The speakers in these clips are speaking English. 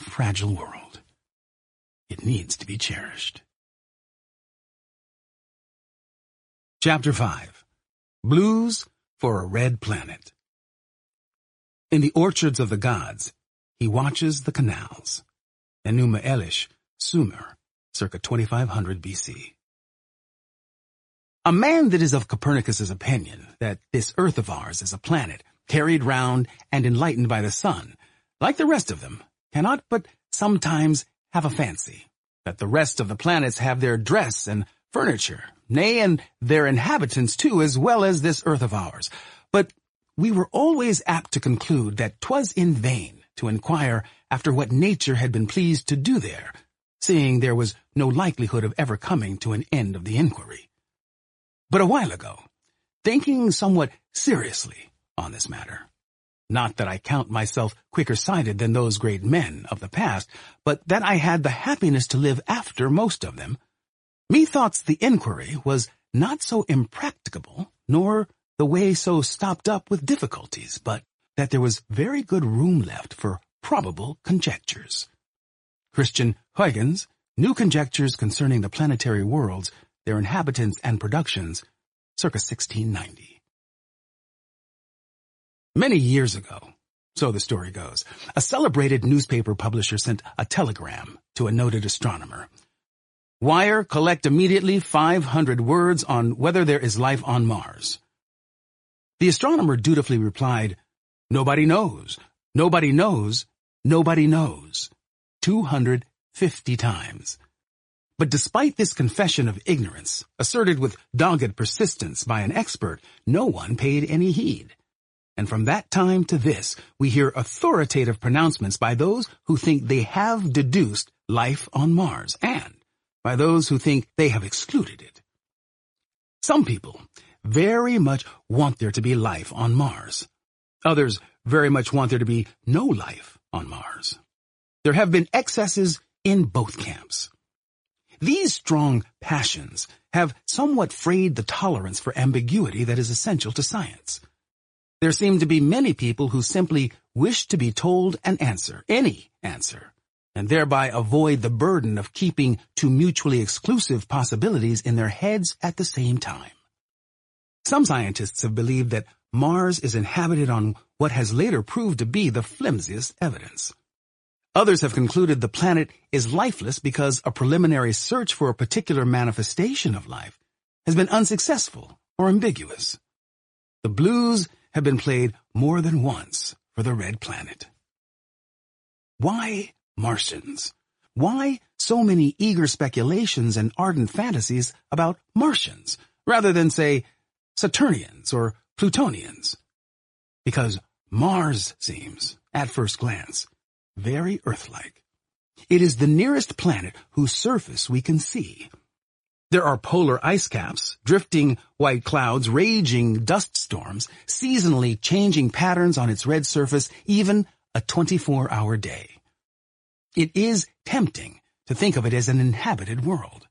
fragile world. It needs to be cherished. Chapter 5. Blues for a Red Planet. In the orchards of the gods, he watches the canals. Enuma Elish, Sumer, circa 2500 BC. A man that is of Copernicus's opinion that this earth of ours is a planet, carried round and enlightened by the sun, like the rest of them, cannot but sometimes have a fancy that the rest of the planets have their dress and furniture, nay, and their inhabitants too, as well as this earth of ours. But we were always apt to conclude that 'twas in vain to inquire after what nature had been pleased to do there, seeing there was no likelihood of ever coming to an end of the inquiry. But a while ago, thinking somewhat seriously on this matter, not that I count myself quicker-sighted than those great men of the past, but that I had the happiness to live after most of them, methoughts the inquiry was not so impracticable, nor the way so stopped up with difficulties, but that there was very good room left for probable conjectures. Christian Huygens, New Conjectures Concerning the Planetary Worlds, Their Inhabitants and Productions, circa 1690. Many years ago, so the story goes, a celebrated newspaper publisher sent a telegram to a noted astronomer. Wire, collect immediately 500 words on whether there is life on Mars. The astronomer dutifully replied, "Nobody knows, nobody knows, nobody knows," 250 times. But despite this confession of ignorance, asserted with dogged persistence by an expert, no one paid any heed. And from that time to this, we hear authoritative pronouncements by those who think they have deduced life on Mars, and by those who think they have excluded it. Some people very much want there to be life on Mars. Others very much want there to be no life on Mars. There have been excesses in both camps. These strong passions have somewhat frayed the tolerance for ambiguity that is essential to science. There seem to be many people who simply wish to be told an answer, any answer, and thereby avoid the burden of keeping two mutually exclusive possibilities in their heads at the same time. Some scientists have believed that Mars is inhabited on what has later proved to be the flimsiest evidence. Others have concluded the planet is lifeless because a preliminary search for a particular manifestation of life has been unsuccessful or ambiguous. The blues have been played more than once for the red planet. Why Martians? Why so many eager speculations and ardent fantasies about Martians, rather than, say, Saturnians or Plutonians? Because Mars seems, at first glance, very Earth-like. It is the nearest planet whose surface we can see. There are polar ice caps, drifting white clouds, raging dust storms, seasonally changing patterns on its red surface, even a 24-hour day. It is tempting to think of it as an inhabited world.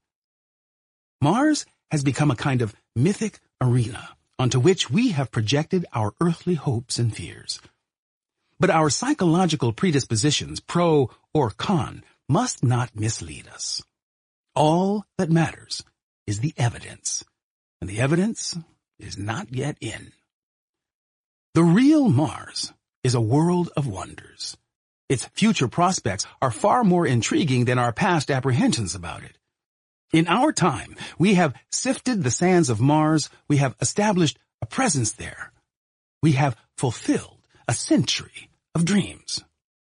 Mars has become a kind of mythic arena onto which we have projected our earthly hopes and fears. But our psychological predispositions, pro or con, must not mislead us. All that matters is the evidence, and the evidence is not yet in. The real Mars is a world of wonders. Its future prospects are far more intriguing than our past apprehensions about it. In our time, we have sifted the sands of Mars, we have established a presence there. We have fulfilled a century of dreams.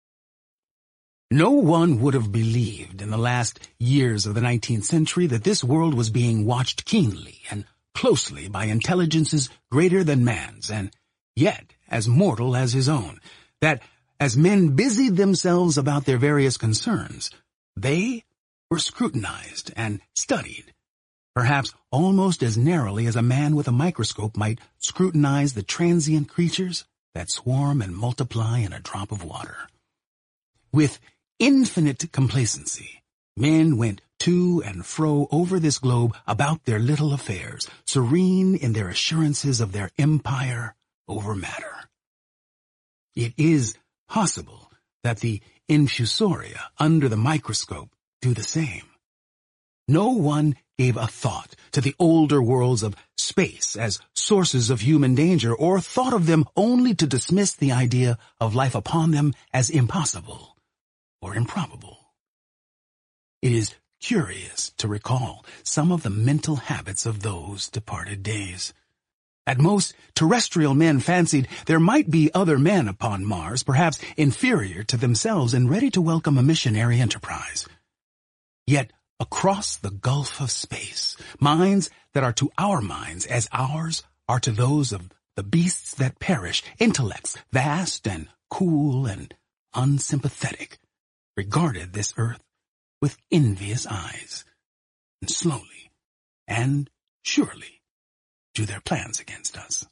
No one would have believed in the last years of the 19th century that this world was being watched keenly and closely by intelligences greater than man's, and yet as mortal as his own, that as men busied themselves about their various concerns, they were scrutinized and studied, perhaps almost as narrowly as a man with a microscope might scrutinize the transient creatures that swarm and multiply in a drop of water. With infinite complacency, men went to and fro over this globe about their little affairs, serene in their assurances of their empire over matter. It is possible that the infusoria under the microscope do the same. No one gave a thought to the older worlds of space as sources of human danger, or thought of them only to dismiss the idea of life upon them as impossible or improbable. It is curious to recall some of the mental habits of those departed days. At most, terrestrial men fancied there might be other men upon Mars, perhaps inferior to themselves and ready to welcome a missionary enterprise. Yet, across the gulf of space, minds that are to our minds as ours are to those of the beasts that perish, intellects vast and cool and unsympathetic, regarded this earth with envious eyes, and slowly and surely drew their plans against us.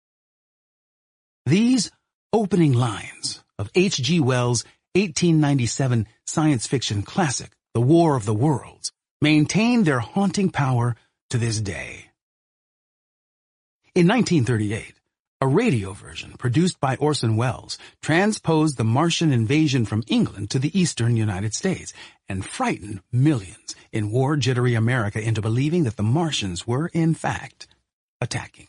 These opening lines of H.G. Wells' 1897 science fiction classic, The War of the Worlds, maintain their haunting power to this day. In 1938, a radio version produced by Orson Welles transposed the Martian invasion from England to the eastern United States and frightened millions in war-jittery America into believing that the Martians were, in fact, attacking.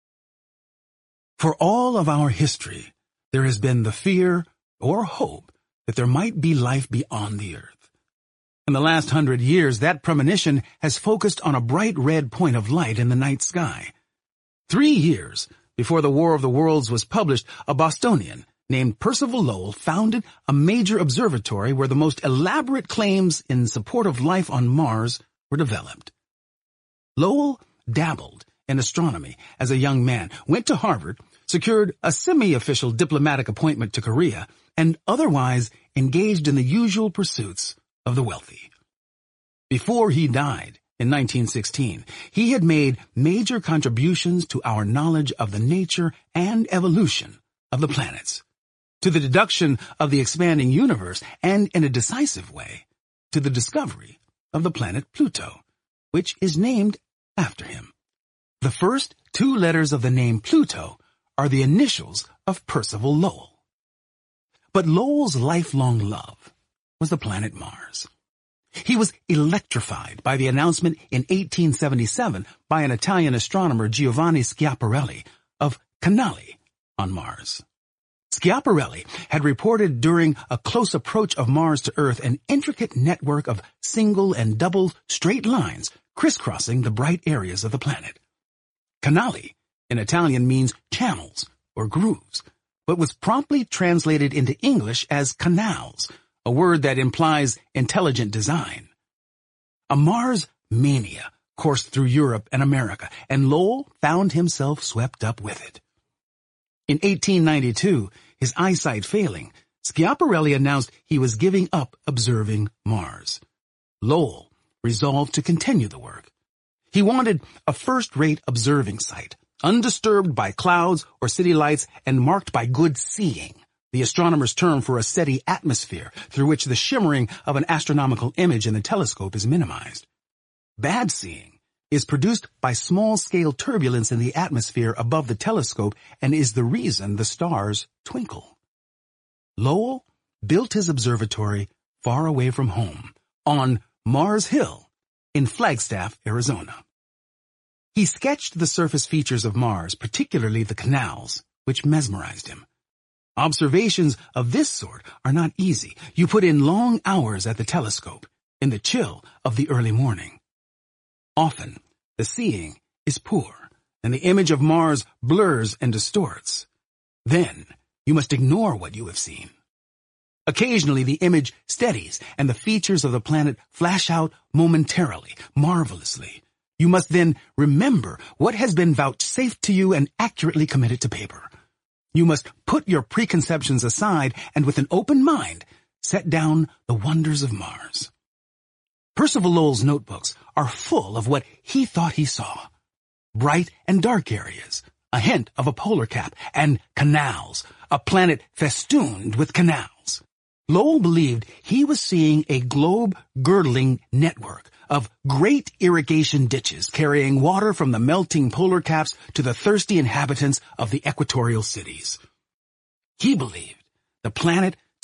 For all of our history, there has been the fear or hope that there might be life beyond the earth. In the last 100 years, that premonition has focused on a bright red point of light in the night sky. 3 years before The War of the Worlds was published, a Bostonian named Percival Lowell founded a major observatory where the most elaborate claims in support of life on Mars were developed. Lowell dabbled in astronomy as a young man, went to Harvard, secured a semi-official diplomatic appointment to Korea, and otherwise engaged in the usual pursuits of the wealthy. Before he died in 1916, he had made major contributions to our knowledge of the nature and evolution of the planets, to the deduction of the expanding universe, and in a decisive way, to the discovery of the planet Pluto, which is named after him. The first 2 letters of the name Pluto are the initials of Percival Lowell. But Lowell's lifelong love was the planet Mars. He was electrified by the announcement in 1877 by an Italian astronomer, Giovanni Schiaparelli, of canali on Mars. Schiaparelli had reported during a close approach of Mars to Earth an intricate network of single and double straight lines crisscrossing the bright areas of the planet. Canali in Italian means channels or grooves, but was promptly translated into English as canals, a word that implies intelligent design. A Mars mania coursed through Europe and America, and Lowell found himself swept up with it. In 1892, his eyesight failing, Schiaparelli announced he was giving up observing Mars. Lowell resolved to continue the work. He wanted a first-rate observing site, undisturbed by clouds or city lights and marked by good seeing, the astronomer's term for a steady atmosphere through which the shimmering of an astronomical image in the telescope is minimized. Bad seeing is produced by small-scale turbulence in the atmosphere above the telescope and is the reason the stars twinkle. Lowell built his observatory far away from home, on Mars Hill in Flagstaff, Arizona. He sketched the surface features of Mars, particularly the canals, which mesmerized him. Observations of this sort are not easy. You put in long hours at the telescope, in the chill of the early morning. Often, the seeing is poor, and the image of Mars blurs and distorts. Then, you must ignore what you have seen. Occasionally, the image steadies, and the features of the planet flash out momentarily, marvelously. You must then remember what has been vouchsafed to you and accurately commit it to paper. You must put your preconceptions aside and with an open mind set down the wonders of Mars. Percival Lowell's notebooks are full of what he thought he saw. Bright and dark areas, a hint of a polar cap, and canals, a planet festooned with canals. Lowell believed he was seeing a globe-girdling network of great irrigation ditches carrying water from the melting polar caps to the thirsty inhabitants of the equatorial cities. He believed the planet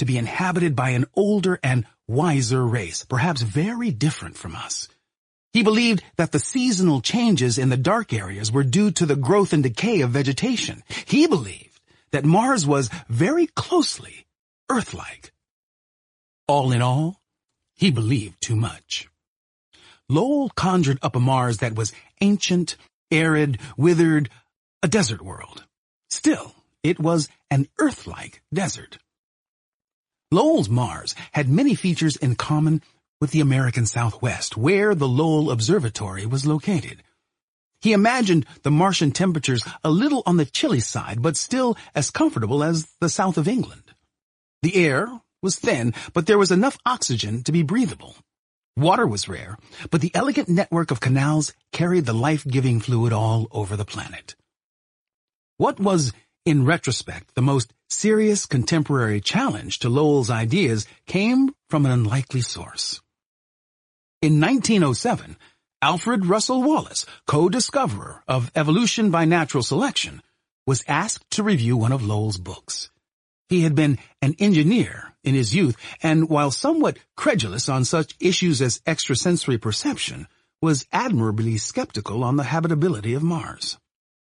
to be inhabited by an older and wiser race, perhaps very different from us. He believed that the seasonal changes in the dark areas were due to the growth and decay of vegetation. He believed that Mars was very closely Earth-like. All in all, he believed too much. Lowell conjured up a Mars that was ancient, arid, withered, a desert world. Still, it was an Earth-like desert. Lowell's Mars had many features in common with the American Southwest, where the Lowell Observatory was located. He imagined the Martian temperatures a little on the chilly side, but still as comfortable as the south of England. The air was thin, but there was enough oxygen to be breathable. Water was rare, but the elegant network of canals carried the life-giving fluid all over the planet. What was, in retrospect, the most serious contemporary challenge to Lowell's ideas came from an unlikely source. In 1907, Alfred Russel Wallace, co-discoverer of evolution by natural selection, was asked to review one of Lowell's books. He had been an engineer in his youth, and while somewhat credulous on such issues as extrasensory perception, was admirably skeptical on the habitability of Mars.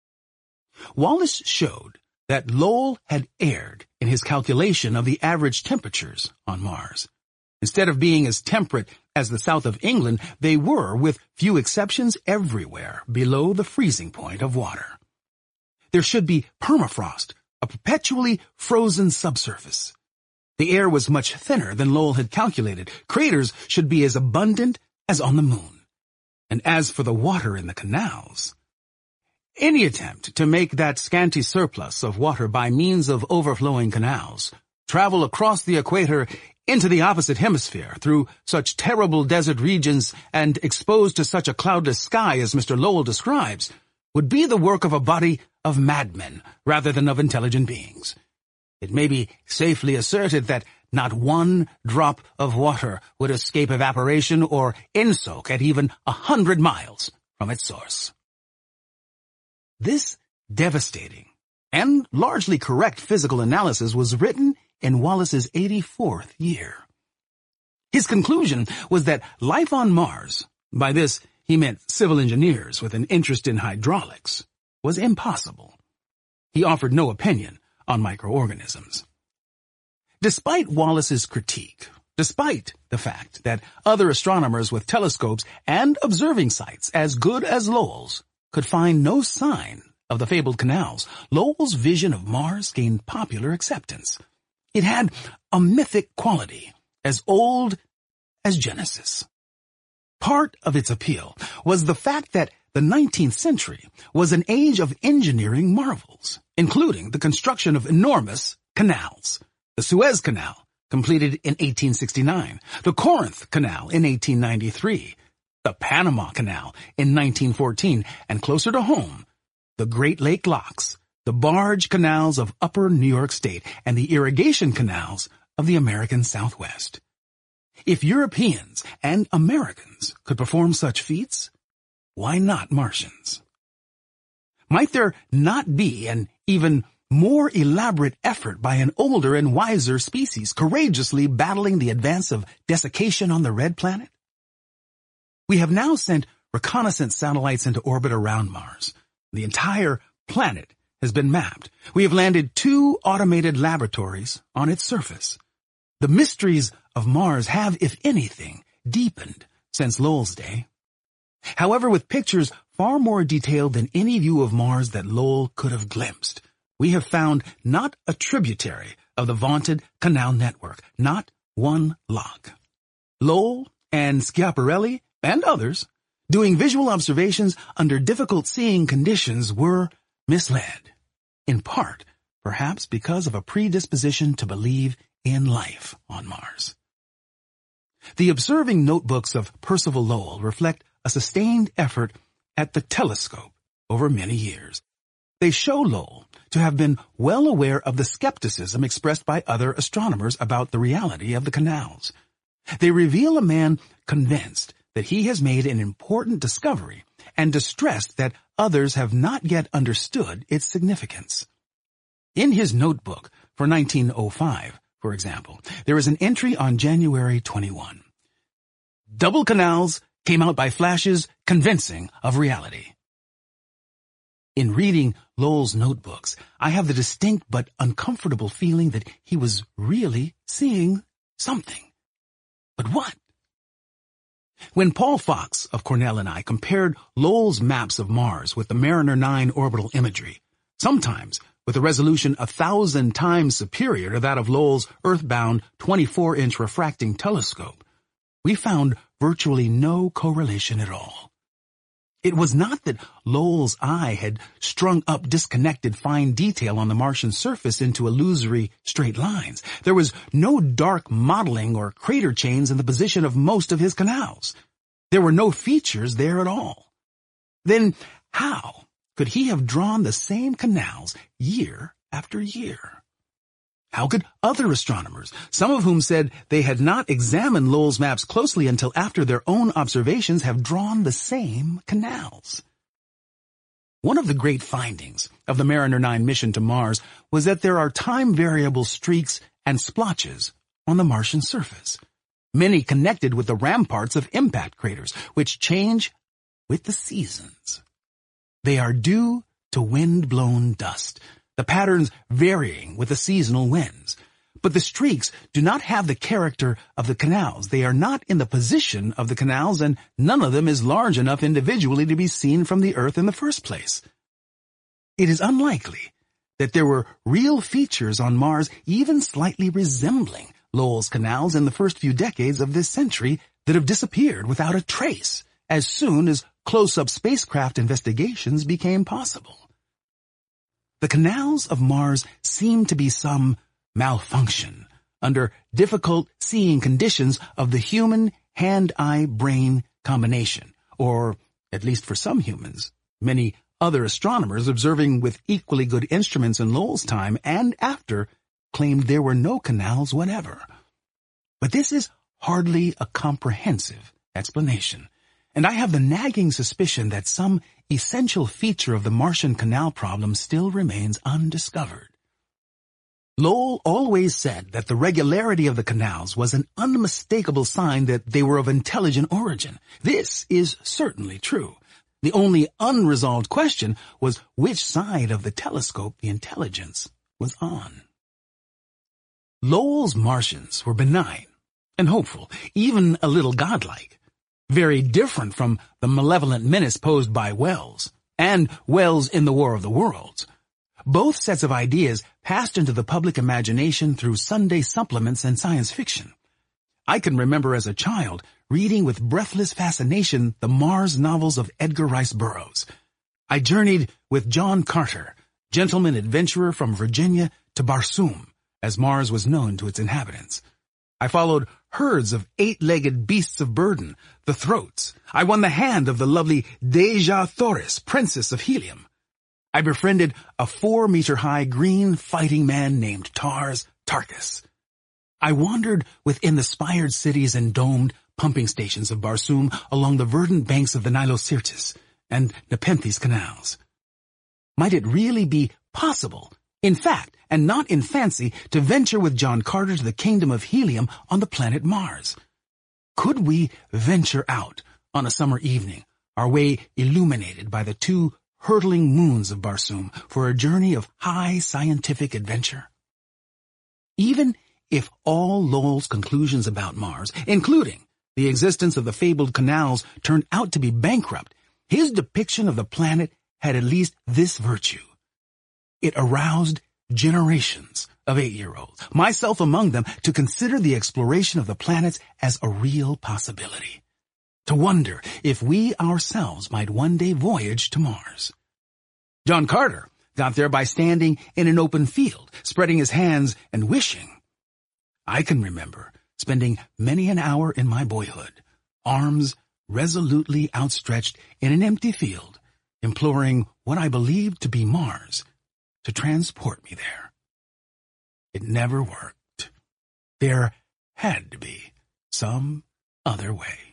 Wallace showed that Lowell had erred in his calculation of the average temperatures on Mars. Instead of being as temperate as the south of England, they were, with few exceptions, everywhere below the freezing point of water. There should be permafrost, a perpetually frozen subsurface. The air was much thinner than Lowell had calculated. Craters should be as abundant as on the moon. And as for the water in the canals, any attempt to make that scanty surplus of water by means of overflowing canals travel across the equator into the opposite hemisphere through such terrible desert regions and exposed to such a cloudless sky as Mr. Lowell describes would be the work of a body of madmen rather than of intelligent beings. It may be safely asserted that not one drop of water would escape evaporation or insoak at even 100 miles from its source. This devastating and largely correct physical analysis was written in Wallace's 84th year. His conclusion was that life on Mars, by this he meant civil engineers with an interest in hydraulics, was impossible. He offered no opinion on microorganisms. Despite Wallace's critique, despite the fact that other astronomers with telescopes and observing sites as good as Lowell's could find no sign of the fabled canals, Lowell's vision of Mars gained popular acceptance. It had a mythic quality, as old as Genesis. Part of its appeal was the fact that the 19th century was an age of engineering marvels, including the construction of enormous canals. The Suez Canal, completed in 1869, the Corinth Canal in 1893, the Panama Canal in 1914, and closer to home, the Great Lake Locks, the barge canals of upper New York State, and the irrigation canals of the American Southwest. If Europeans and Americans could perform such feats, why not Martians? Might there not be an even more elaborate effort by an older and wiser species courageously battling the advance of desiccation on the red planet? We have now sent reconnaissance satellites into orbit around Mars. The entire planet has been mapped. We have landed 2 automated laboratories on its surface. The mysteries of Mars have, if anything, deepened since Lowell's day. However, with pictures far more detailed than any view of Mars that Lowell could have glimpsed, we have found not a tributary of the vaunted canal network, not one lock. Lowell and Schiaparelli and others, doing visual observations under difficult seeing conditions, were misled, in part, perhaps because of a predisposition to believe in life on Mars. The observing notebooks of Percival Lowell reflect a sustained effort at the telescope over many years. They show Lowell to have been well aware of the skepticism expressed by other astronomers about the reality of the canals. They reveal a man convinced that he has made an important discovery and distressed that others have not yet understood its significance. In his notebook for 1905, for example, there is an entry on January 21. Double canals came out by flashes convincing of reality. In reading Lowell's notebooks, I have the distinct but uncomfortable feeling that he was really seeing something. But what? When Paul Fox of Cornell and I compared Lowell's maps of Mars with the Mariner 9 orbital imagery, sometimes with a resolution 1,000 times superior to that of Lowell's earthbound 24-inch refracting telescope, we found virtually no correlation at all. It was not that Lowell's eye had strung up disconnected fine detail on the Martian surface into illusory straight lines. There was no dark modeling or crater chains in the position of most of his canals. There were no features there at all. Then how could he have drawn the same canals year after year? How could other astronomers, some of whom said they had not examined Lowell's maps closely until after their own observations, have drawn the same canals? One of the great findings of the Mariner 9 mission to Mars was that there are time-variable streaks and splotches on the Martian surface, many connected with the ramparts of impact craters, which change with the seasons. They are due to wind-blown dust, the patterns varying with the seasonal winds. But the streaks do not have the character of the canals. They are not in the position of the canals, and none of them is large enough individually to be seen from the Earth in the first place. It is unlikely that there were real features on Mars even slightly resembling Lowell's canals in the first few decades of this century that have disappeared without a trace as soon as close-up spacecraft investigations became possible. The canals of Mars seem to be some malfunction under difficult seeing conditions of the human hand-eye-brain combination, or, at least for some humans, many other astronomers observing with equally good instruments in Lowell's time and after claimed there were no canals whatever. But this is hardly a comprehensive explanation, and I have the nagging suspicion that some essential feature of the Martian canal problem still remains undiscovered. Lowell always said that the regularity of the canals was an unmistakable sign that they were of intelligent origin. This is certainly true. The only unresolved question was which side of the telescope the intelligence was on. Lowell's Martians were benign and hopeful, even a little godlike. Very different from the malevolent menace posed by Wells, and Wells in the War of the Worlds. Both sets of ideas passed into the public imagination through Sunday supplements and science fiction. I can remember as a child reading with breathless fascination the Mars novels of Edgar Rice Burroughs. I journeyed with John Carter, gentleman adventurer from Virginia, to Barsoom, as Mars was known to its inhabitants. I followed herds of 8-legged beasts of burden, the throats. I won the hand of the lovely Dejah Thoris, princess of Helium. I befriended a 4-meter-high green fighting man named Tars Tarkas. I wandered within the spired cities and domed pumping stations of Barsoom along the verdant banks of the Nilocertus and Nepenthes canals. Might it really be possible, in fact, and not in fancy, to venture with John Carter to the kingdom of Helium on the planet Mars? Could we venture out on a summer evening, our way illuminated by the 2 hurtling moons of Barsoom, for a journey of high scientific adventure? Even if all Lowell's conclusions about Mars, including the existence of the fabled canals, turned out to be bankrupt, his depiction of the planet had at least this virtue. It aroused generations of 8-year-olds, myself among them, to consider the exploration of the planets as a real possibility, to wonder if we ourselves might one day voyage to Mars. John Carter got there by standing in an open field, spreading his hands and wishing. I can remember spending many an hour in my boyhood, arms resolutely outstretched in an empty field, imploring what I believed to be Mars to transport me there. It never worked. There had to be some other way.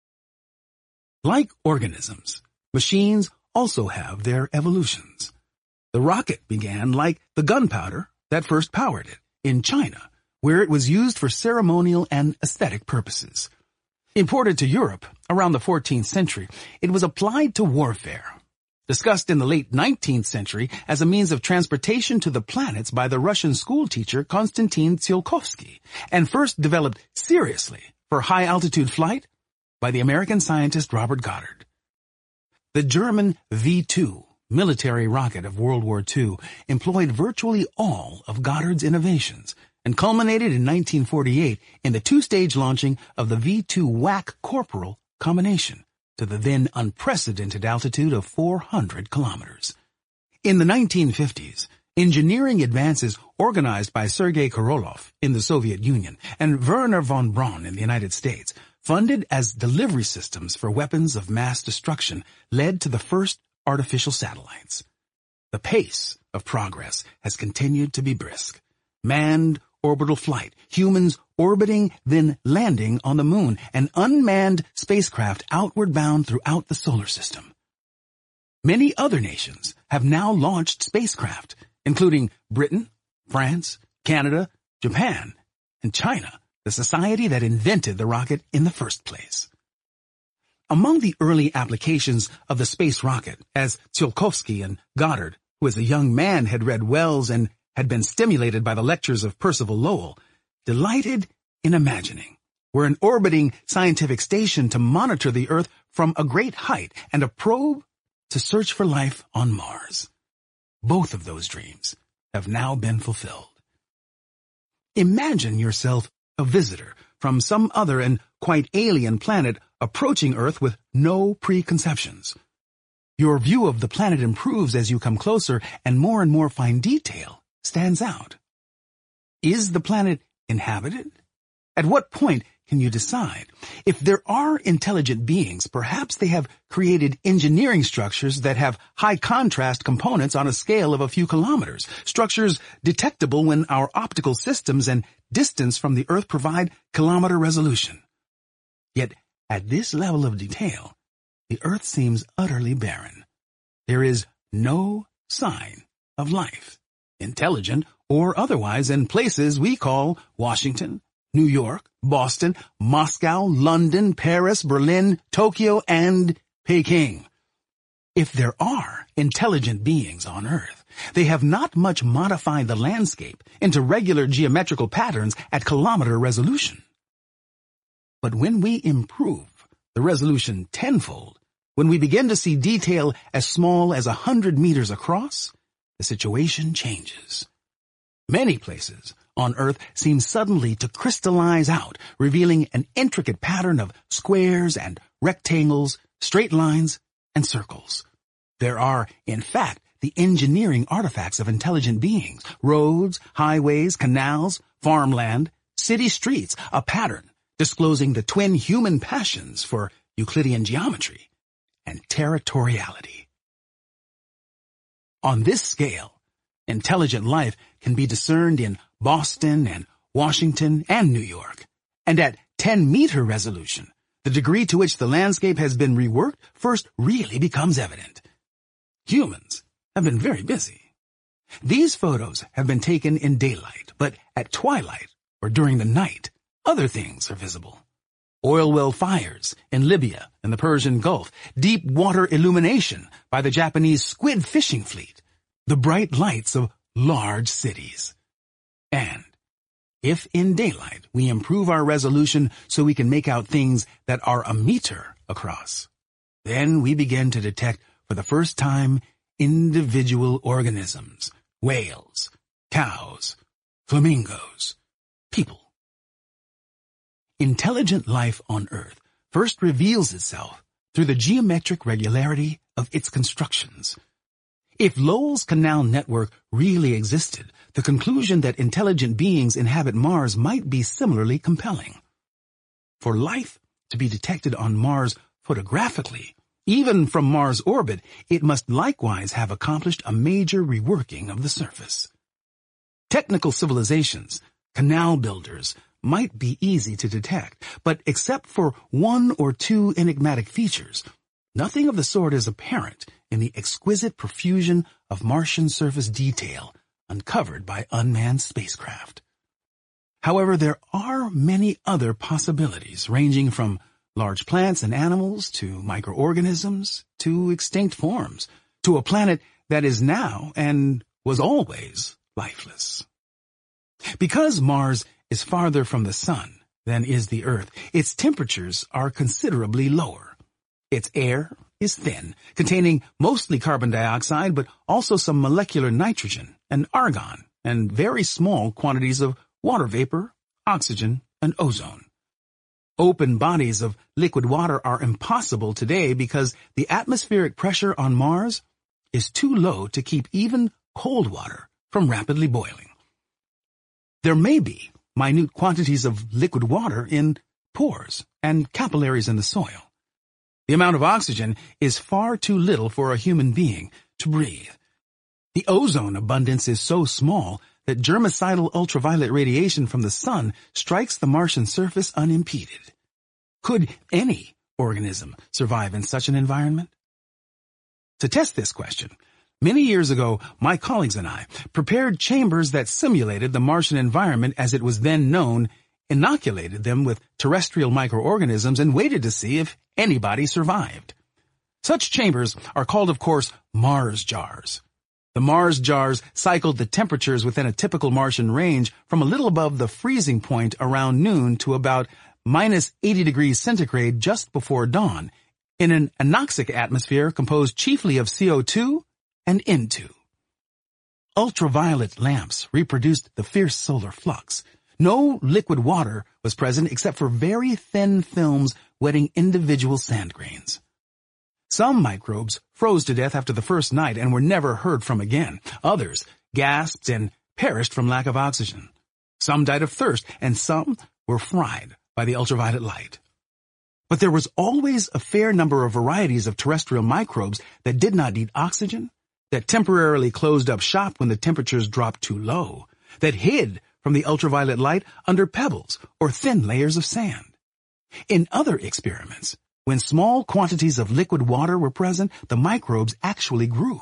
Like organisms, machines also have their evolutions. The rocket began like the gunpowder that first powered it, in China, where it was used for ceremonial and aesthetic purposes. Imported to Europe around the 14th century, it was applied to warfare. Discussed in the late 19th century as a means of transportation to the planets by the Russian schoolteacher Konstantin Tsiolkovsky, and first developed seriously for high-altitude flight by the American scientist Robert Goddard. The German V-2 military rocket of World War II employed virtually all of Goddard's innovations and culminated in 1948 in the two-stage launching of the V-2 WAC Corporal combination to the then unprecedented altitude of 400 kilometers. In the 1950s, engineering advances organized by Sergei Korolev in the Soviet Union and Wernher von Braun in the United States, funded as delivery systems for weapons of mass destruction, led to the first artificial satellites. The pace of progress has continued to be brisk. Manned orbital flight, humans orbiting, then landing on the moon, and unmanned spacecraft outward bound throughout the solar system. Many other nations have now launched spacecraft, including Britain, France, Canada, Japan, and China, the society that invented the rocket in the first place. Among the early applications of the space rocket, as Tsiolkovsky and Goddard, who as a young man had read Wells and had been stimulated by the lectures of Percival Lowell, delighted in imagining, were an orbiting scientific station to monitor the Earth from a great height and a probe to search for life on Mars. Both of those dreams have now been fulfilled. Imagine yourself a visitor from some other and quite alien planet approaching Earth with no preconceptions. Your view of the planet improves as you come closer, and more fine detail stands out. Is the planet inhabited? At what point can you decide? If there are intelligent beings, perhaps they have created engineering structures that have high contrast components on a scale of a few kilometers, structures detectable when our optical systems and distance from the Earth provide kilometer resolution. Yet, at this level of detail, the Earth seems utterly barren. There is no sign of life, intelligent or otherwise, in places we call Washington, New York, Boston, Moscow, London, Paris, Berlin, Tokyo, and Peking. If there are intelligent beings on Earth, they have not much modified the landscape into regular geometrical patterns at kilometer resolution. But when we improve the resolution tenfold, when we begin to see detail as small as 100 meters across, the situation changes. Many places on Earth seem suddenly to crystallize out, revealing an intricate pattern of squares and rectangles, straight lines, and circles. There are, in fact, the engineering artifacts of intelligent beings, roads, highways, canals, farmland, city streets, a pattern disclosing the twin human passions for Euclidean geometry and territoriality. On this scale, intelligent life can be discerned in Boston and Washington and New York, and at 10-meter resolution, the degree to which the landscape has been reworked first really becomes evident. Humans have been very busy. These photos have been taken in daylight, but at twilight or during the night, other things are visible. Oil well fires in Libya and the Persian Gulf, deep water illumination by the Japanese squid fishing fleet, the bright lights of large cities. And if in daylight we improve our resolution so we can make out things that are a meter across, then we begin to detect for the first time individual organisms, whales, cows, flamingos, people. Intelligent life on Earth first reveals itself through the geometric regularity of its constructions. If Lowell's canal network really existed, the conclusion that intelligent beings inhabit Mars might be similarly compelling. For life to be detected on Mars photographically, even from Mars' orbit, it must likewise have accomplished a major reworking of the surface. Technical civilizations, canal builders, might be easy to detect, but except for one or two enigmatic features, nothing of the sort is apparent in the exquisite profusion of Martian surface detail uncovered by unmanned spacecraft. However, there are many other possibilities, ranging from large plants and animals to microorganisms to extinct forms, to a planet that is now and was always lifeless. Because Mars is farther from the Sun than is the Earth, its temperatures are considerably lower. Its air is thin, containing mostly carbon dioxide, but also some molecular nitrogen and argon, and very small quantities of water vapor, oxygen, and ozone. Open bodies of liquid water are impossible today because the atmospheric pressure on Mars is too low to keep even cold water from rapidly boiling. There may be minute quantities of liquid water in pores and capillaries in the soil. The amount of oxygen is far too little for a human being to breathe. The ozone abundance is so small that germicidal ultraviolet radiation from the sun strikes the Martian surface unimpeded. Could any organism survive in such an environment? To test this question, many years ago, my colleagues and I prepared chambers that simulated the Martian environment as it was then known, inoculated them with terrestrial microorganisms, and waited to see if anybody survived. Such chambers are called, of course, Mars jars. The Mars jars cycled the temperatures within a typical Martian range from a little above the freezing point around noon to about minus 80 degrees centigrade just before dawn, in an anoxic atmosphere composed chiefly of CO2 and N2. Ultraviolet lamps reproduced the fierce solar flux. No liquid water was present except for very thin films wetting individual sand grains. Some microbes froze to death after the first night and were never heard from again. Others gasped and perished from lack of oxygen. Some died of thirst, and some were fried by the ultraviolet light. But there was always a fair number of varieties of terrestrial microbes that did not need oxygen, that temporarily closed up shop when the temperatures dropped too low, that hid from the ultraviolet light under pebbles or thin layers of sand. In other experiments, when small quantities of liquid water were present, the microbes actually grew.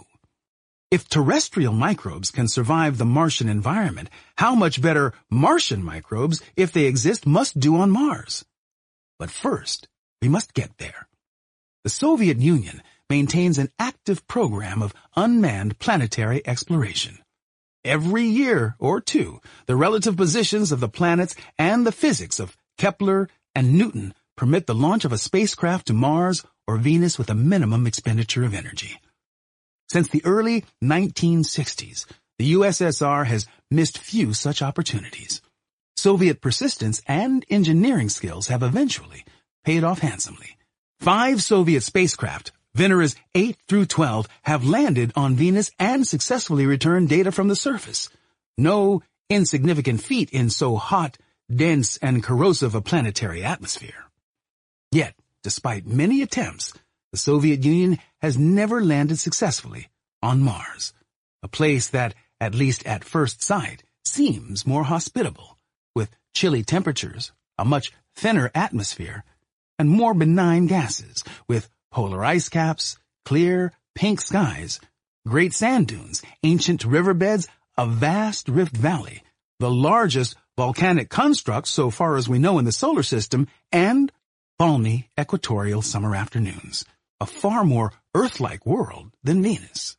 If terrestrial microbes can survive the Martian environment, how much better Martian microbes, if they exist, must do on Mars. But first, we must get there. The Soviet Union maintains an active program of unmanned planetary exploration. Every year or two, the relative positions of the planets and the physics of Kepler and Newton permit the launch of a spacecraft to Mars or Venus with a minimum expenditure of energy. Since the early 1960s, the USSR has missed few such opportunities. Soviet persistence and engineering skills have eventually paid off handsomely. 5 Soviet spacecraft, Veneras 8 through 12, have landed on Venus and successfully returned data from the surface. No insignificant feat in so hot, dense, and corrosive a planetary atmosphere. Yet, despite many attempts, the Soviet Union has never landed successfully on Mars, a place that, at least at first sight, seems more hospitable, with chilly temperatures, a much thinner atmosphere, and more benign gases, with polar ice caps, clear, pink skies, great sand dunes, ancient riverbeds, a vast rift valley, the largest volcanic construct so far as we know in the solar system, and balmy equatorial summer afternoons, a far more Earth-like world than Venus.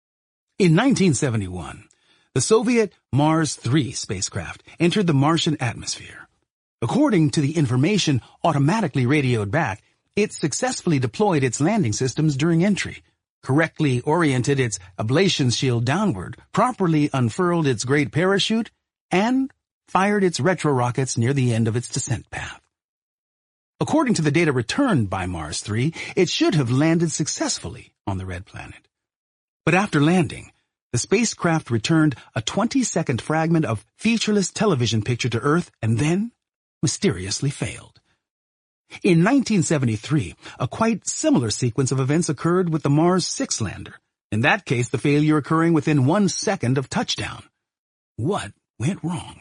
In 1971, the Soviet Mars 3 spacecraft entered the Martian atmosphere. According to the information automatically radioed back, it successfully deployed its landing systems during entry, correctly oriented its ablation shield downward, properly unfurled its great parachute, and fired its retro-rockets near the end of its descent path. According to the data returned by Mars 3, it should have landed successfully on the red planet. But after landing, the spacecraft returned a 20-second fragment of featureless television picture to Earth and then mysteriously failed. In 1973, a quite similar sequence of events occurred with the Mars 6 lander, in that case the failure occurring within 1 second of touchdown. What went wrong?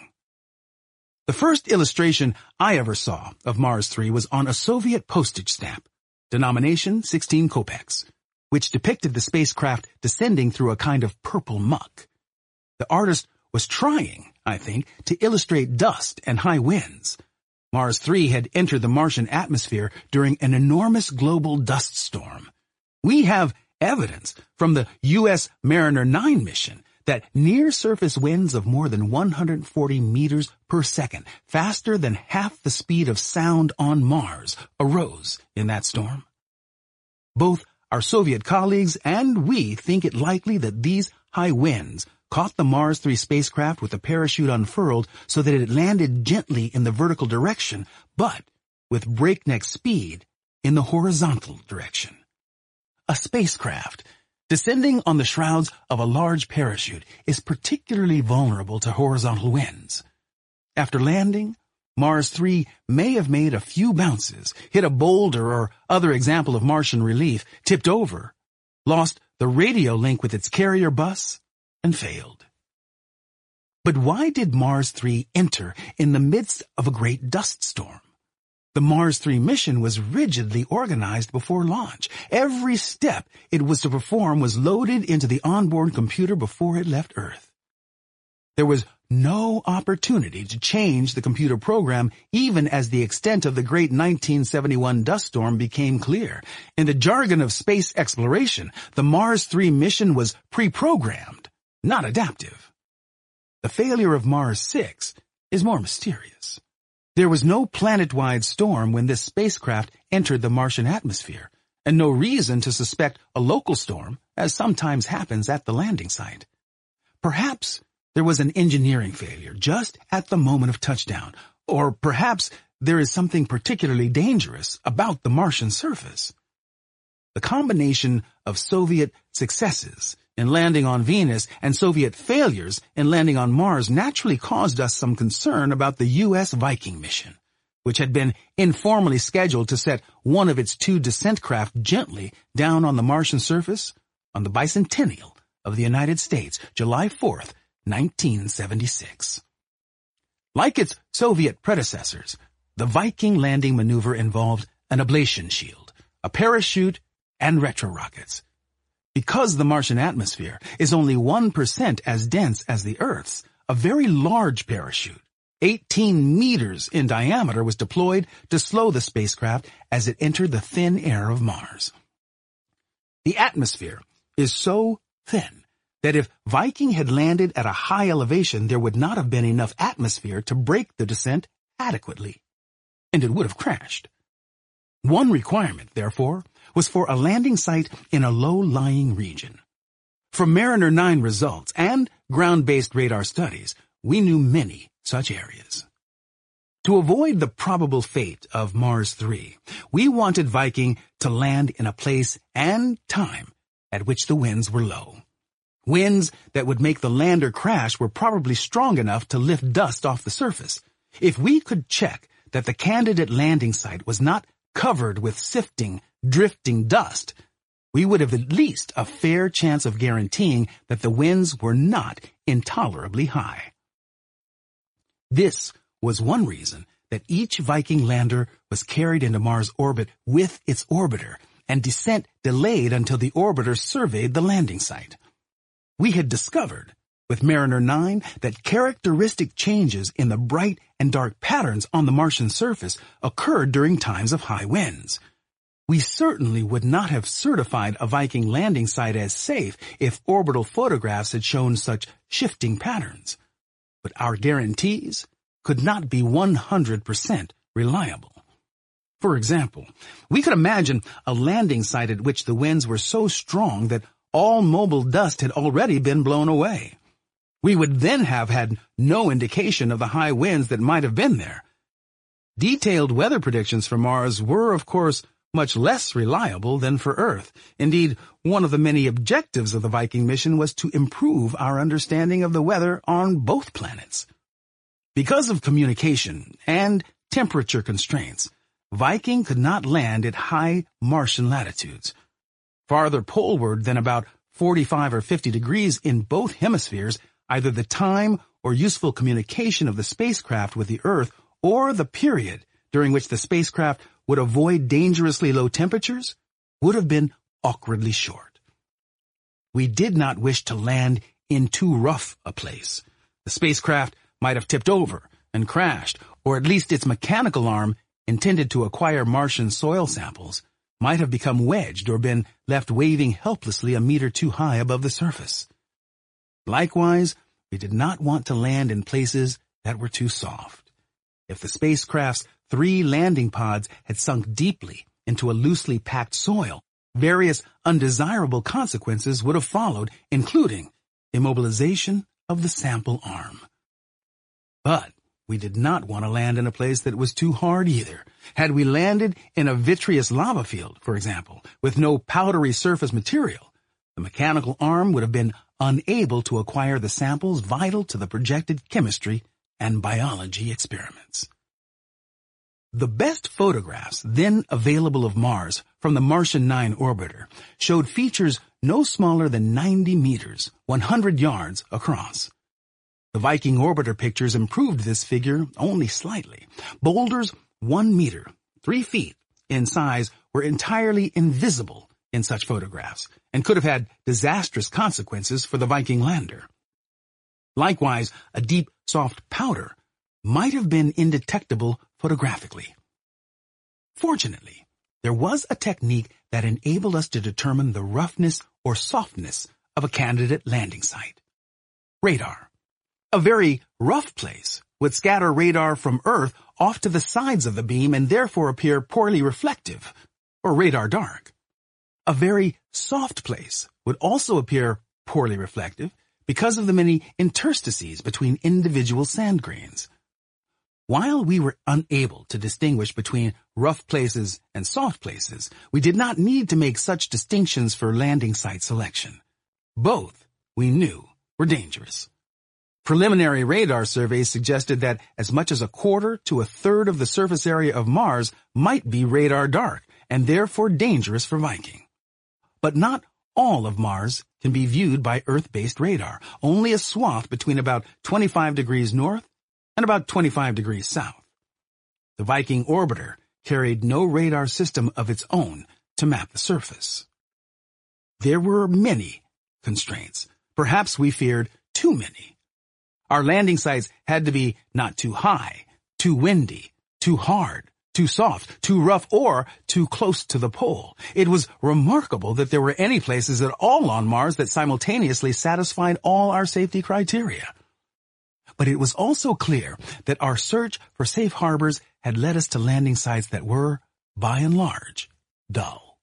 The first illustration I ever saw of Mars 3 was on a Soviet postage stamp, denomination 16 kopecks, which depicted the spacecraft descending through a kind of purple muck. The artist was trying, I think, to illustrate dust and high winds. Mars 3 had entered the Martian atmosphere during an enormous global dust storm. We have evidence from the U.S. Mariner 9 mission that near-surface winds of more than 140 meters per second, faster than half the speed of sound on Mars, arose in that storm. Both our Soviet colleagues and we think it likely that these high winds caught the Mars 3 spacecraft with the parachute unfurled so that it landed gently in the vertical direction, but with breakneck speed in the horizontal direction. A spacecraft descending on the shrouds of a large parachute is particularly vulnerable to horizontal winds. After landing, Mars 3 may have made a few bounces, hit a boulder or other example of Martian relief, tipped over, lost the radio link with its carrier bus, and failed. But why did Mars 3 enter in the midst of a great dust storm? The Mars 3 mission was rigidly organized before launch. Every step it was to perform was loaded into the onboard computer before it left Earth. There was no opportunity to change the computer program even as the extent of the great 1971 dust storm became clear. In the jargon of space exploration, the Mars 3 mission was pre-programmed, not adaptive. The failure of Mars 6 is more mysterious. There was no planet-wide storm when this spacecraft entered the Martian atmosphere, and no reason to suspect a local storm, as sometimes happens at the landing site. Perhaps there was an engineering failure just at the moment of touchdown, or perhaps there is something particularly dangerous about the Martian surface. The combination of Soviet successes in landing on Venus and Soviet failures in landing on Mars naturally caused us some concern about the U.S. Viking mission, which had been informally scheduled to set one of its 2 descent craft gently down on the Martian surface on the bicentennial of the United States, July 4th, 1976. Like its Soviet predecessors, the Viking landing maneuver involved an ablation shield, a parachute, and retro-rockets. Because the Martian atmosphere is only 1% as dense as the Earth's, a very large parachute, 18 meters in diameter, was deployed to slow the spacecraft as it entered the thin air of Mars. The atmosphere is so thin that if Viking had landed at a high elevation, there would not have been enough atmosphere to brake the descent adequately, and it would have crashed. One requirement, therefore, was for a landing site in a low-lying region. From Mariner 9 results and ground-based radar studies, we knew many such areas. To avoid the probable fate of Mars 3, we wanted Viking to land in a place and time at which the winds were low. Winds that would make the lander crash were probably strong enough to lift dust off the surface. If we could check that the candidate landing site was not covered with sifting, drifting dust, we would have at least a fair chance of guaranteeing that the winds were not intolerably high. This was one reason that each Viking lander was carried into Mars orbit with its orbiter, and descent delayed until the orbiter surveyed the landing site. We had discovered with Mariner 9 that characteristic changes in the bright and dark patterns on the Martian surface occurred during times of high winds. We certainly would not have certified a Viking landing site as safe if orbital photographs had shown such shifting patterns. But our guarantees could not be 100% reliable. For example, we could imagine a landing site at which the winds were so strong that all mobile dust had already been blown away. We would then have had no indication of the high winds that might have been there. Detailed weather predictions for Mars were, of course, much less reliable than for Earth. Indeed, one of the many objectives of the Viking mission was to improve our understanding of the weather on both planets. Because of communication and temperature constraints, Viking could not land at high Martian latitudes. Farther poleward than about 45 or 50 degrees in both hemispheres, either the time or useful communication of the spacecraft with the Earth or the period during which the spacecraft would avoid dangerously low temperatures would have been awkwardly short. We did not wish to land in too rough a place. The spacecraft might have tipped over and crashed, or at least its mechanical arm, intended to acquire Martian soil samples, might have become wedged or been left waving helplessly a meter too high above the surface. Likewise, we did not want to land in places that were too soft. If the spacecraft's 3 landing pods had sunk deeply into a loosely packed soil, various undesirable consequences would have followed, including immobilization of the sample arm. But we did not want to land in a place that was too hard either. Had we landed in a vitreous lava field, for example, with no powdery surface material, the mechanical arm would have been unable to acquire the samples vital to the projected chemistry and biology experiments. The best photographs then available of Mars from the Martian 9 orbiter showed features no smaller than 90 meters, 100 yards across. The Viking orbiter pictures improved this figure only slightly. Boulders 1 meter, 3 feet in size were entirely invisible in such photographs and could have had disastrous consequences for the Viking lander. Likewise, a deep, soft powder might have been indetectable photographically. Fortunately, there was a technique that enabled us to determine the roughness or softness of a candidate landing site. Radar. A very rough place would scatter radar from Earth off to the sides of the beam and therefore appear poorly reflective, or radar dark. A very soft place would also appear poorly reflective because of the many interstices between individual sand grains. While we were unable to distinguish between rough places and soft places, we did not need to make such distinctions for landing site selection. Both, we knew, were dangerous. Preliminary radar surveys suggested that as much as 1/4 to 1/3 of the surface area of Mars might be radar dark and therefore dangerous for Viking. But not all of Mars can be viewed by Earth-based radar. Only a swath between about 25 degrees north and about 25 degrees south. The Viking orbiter carried no radar system of its own to map the surface. There were many constraints. Perhaps we feared too many. Our landing sites had to be not too high, too windy, too hard, too soft, too rough, or too close to the pole. It was remarkable that there were any places at all on Mars that simultaneously satisfied all our safety criteria. But it was also clear that our search for safe harbors had led us to landing sites that were, by and large, dull.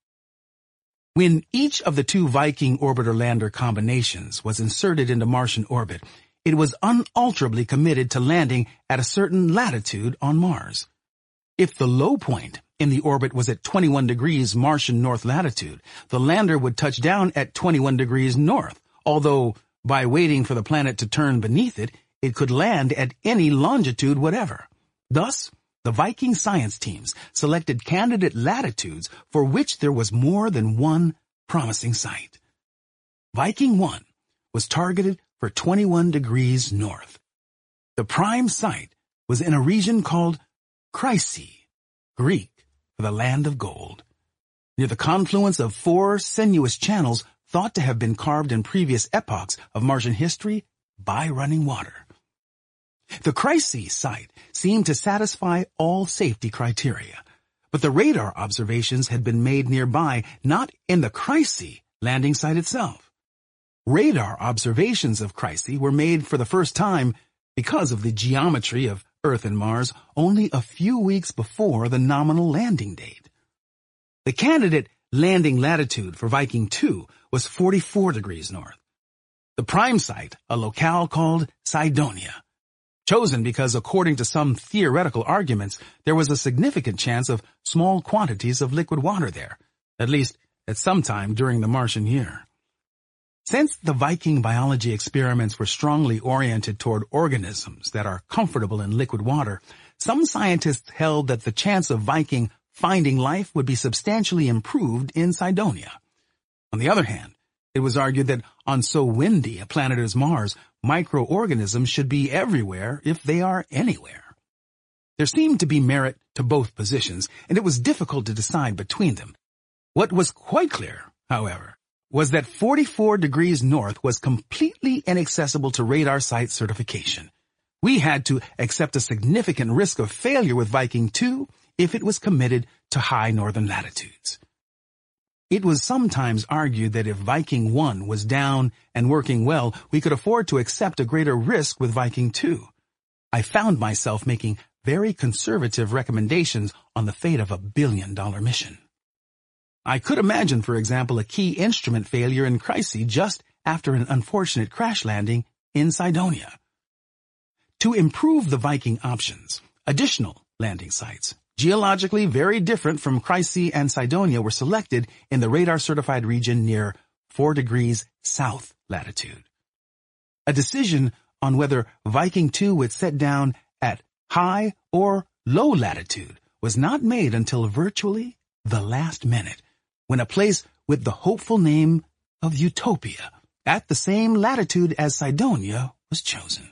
When each of the 2 Viking orbiter-lander combinations was inserted into Martian orbit, it was unalterably committed to landing at a certain latitude on Mars. If the low point in the orbit was at 21 degrees Martian north latitude, the lander would touch down at 21 degrees north, although by waiting for the planet to turn beneath it, it could land at any longitude whatever. Thus, the Viking science teams selected candidate latitudes for which there was more than one promising site. Viking 1 was targeted for 21 degrees north. The prime site was in a region called Chrysae, Greek for the land of gold, near the confluence of 4 sinuous channels thought to have been carved in previous epochs of Martian history by running water. The Chrysae site seemed to satisfy all safety criteria, but the radar observations had been made nearby, not in the Chrysae landing site itself. Radar observations of Chrysae were made for the first time because of the geometry of Earth and Mars only a few weeks before the nominal landing date. The candidate landing latitude for Viking 2 was 44 degrees north. The prime site, a locale called Cydonia, chosen because, according to some theoretical arguments, there was a significant chance of small quantities of liquid water there, at least at some time during the Martian year. Since the Viking biology experiments were strongly oriented toward organisms that are comfortable in liquid water, some scientists held that the chance of Viking finding life would be substantially improved in Cydonia. On the other hand, it was argued that on so windy a planet as Mars, microorganisms should be everywhere if they are anywhere. There seemed to be merit to both positions, and it was difficult to decide between them. What was quite clear, however, was that 44 degrees north was completely inaccessible to radar site certification. We had to accept a significant risk of failure with Viking 2 if it was committed to high northern latitudes. It was sometimes argued that if Viking 1 was down and working well, we could afford to accept a greater risk with Viking 2. I found myself making very conservative recommendations on the fate of a billion-dollar mission. I could imagine, for example, a key instrument failure in Chryse just after an unfortunate crash landing in Cydonia. To improve the Viking options, additional landing sites, geologically very different from Chryse and Cydonia, were selected in the radar-certified region near 4 degrees south latitude. A decision on whether Viking 2 would set down at high or low latitude was not made until virtually the last minute, when a place with the hopeful name of Utopia, at the same latitude as Cydonia, was chosen.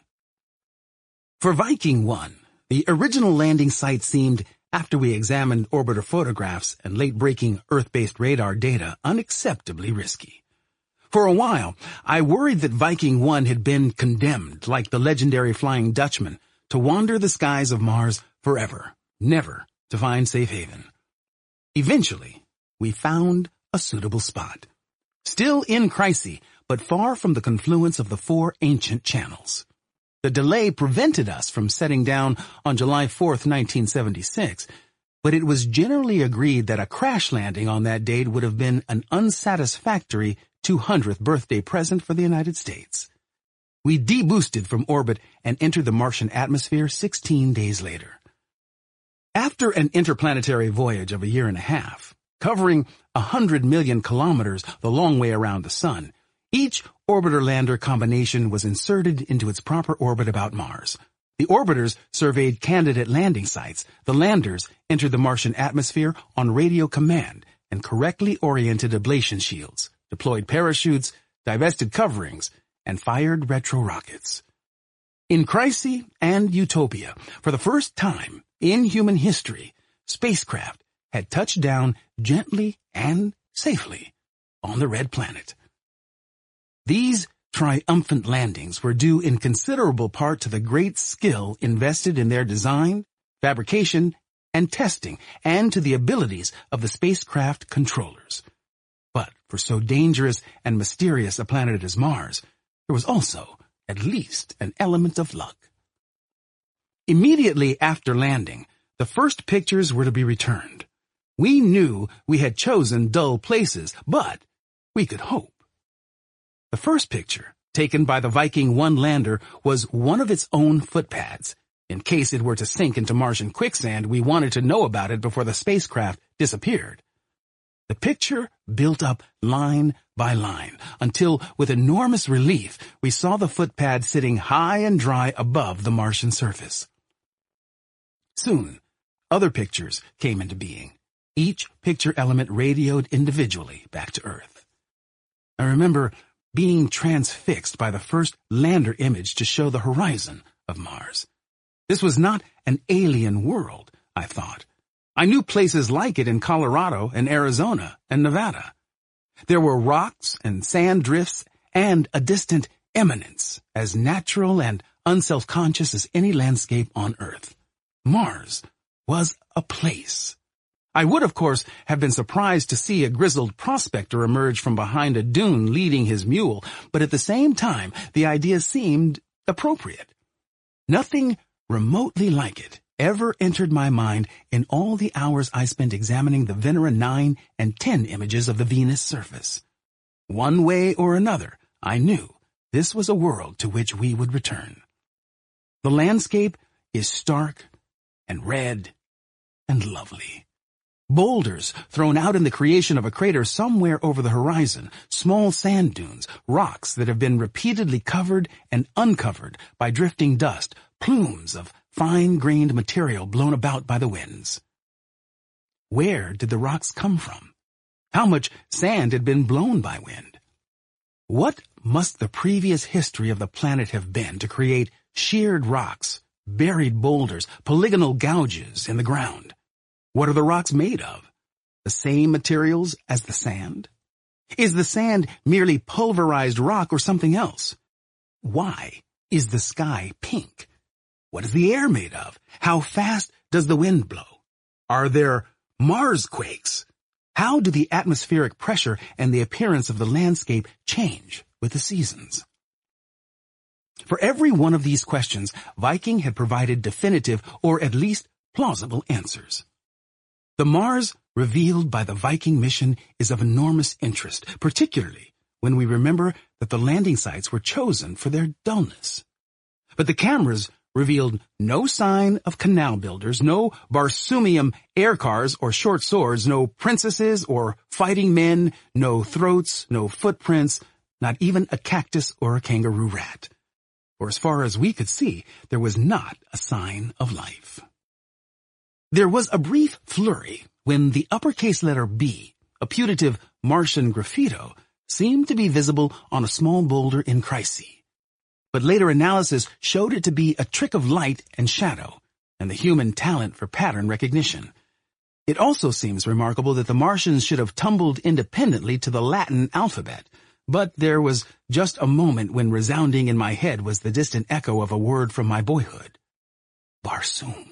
For Viking 1, the original landing site seemed, after we examined orbiter photographs and late-breaking Earth-based radar data, unacceptably risky. For a while, I worried that Viking 1 had been condemned, like the legendary Flying Dutchman, to wander the skies of Mars forever, never to find safe haven. Eventually, we found a suitable spot. Still in Chryse, but far from the confluence of the 4 ancient channels. The delay prevented us from setting down on July 4th, 1976, but it was generally agreed that a crash landing on that date would have been an unsatisfactory 200th birthday present for the United States. We deboosted from orbit and entered the Martian atmosphere 16 days later. After an interplanetary voyage of a year and a half, covering 100 million kilometers the long way around the Sun, each orbiter-lander combination was inserted into its proper orbit about Mars. The orbiters surveyed candidate landing sites. The landers entered the Martian atmosphere on radio command and correctly oriented ablation shields, deployed parachutes, divested coverings, and fired retro-rockets. In Chryse and Utopia, for the first time in human history, spacecraft had touched down gently and safely on the Red Planet. These triumphant landings were due in considerable part to the great skill invested in their design, fabrication, and testing, and to the abilities of the spacecraft controllers. But for so dangerous and mysterious a planet as Mars, there was also at least an element of luck. Immediately after landing, the first pictures were to be returned. We knew we had chosen dull places, but we could hope. The first picture, taken by the Viking 1 lander, was one of its own footpads. In case it were to sink into Martian quicksand, we wanted to know about it before the spacecraft disappeared. The picture built up line by line, until, with enormous relief, we saw the footpad sitting high and dry above the Martian surface. Soon, other pictures came into being. Each picture element radioed individually back to Earth. I remember being transfixed by the first lander image to show the horizon of Mars. This was not an alien world, I thought. I knew places like it in Colorado and Arizona and Nevada. There were rocks and sand drifts and a distant eminence, as natural and unself-conscious as any landscape on Earth. Mars was a place. I would, of course, have been surprised to see a grizzled prospector emerge from behind a dune leading his mule, but at the same time, the idea seemed appropriate. Nothing remotely like it ever entered my mind in all the hours I spent examining the Venera 9 and 10 images of the Venus surface. One way or another, I knew this was a world to which we would return. The landscape is stark and red and lovely. Boulders thrown out in the creation of a crater somewhere over the horizon, small sand dunes, rocks that have been repeatedly covered and uncovered by drifting dust, plumes of fine-grained material blown about by the winds. Where did the rocks come from? How much sand had been blown by wind? What must the previous history of the planet have been to create sheared rocks, buried boulders, polygonal gouges in the ground? What are the rocks made of? The same materials as the sand? Is the sand merely pulverized rock or something else? Why is the sky pink? What is the air made of? How fast does the wind blow? Are there Mars quakes? How do the atmospheric pressure and the appearance of the landscape change with the seasons? For every one of these questions, Viking had provided definitive or at least plausible answers. The Mars revealed by the Viking mission is of enormous interest, particularly when we remember that the landing sites were chosen for their dullness. But the cameras revealed no sign of canal builders, no Barsoomian air cars or short swords, no princesses or fighting men, no throats, no footprints, not even a cactus or a kangaroo rat. For as far as we could see, there was not a sign of life. There was a brief flurry when the uppercase letter B, a putative Martian graffito, seemed to be visible on a small boulder in Chryse. But later analysis showed it to be a trick of light and shadow, and the human talent for pattern recognition. It also seems remarkable that the Martians should have tumbled independently to the Latin alphabet, but there was just a moment when resounding in my head was the distant echo of a word from my boyhood. Barsoom.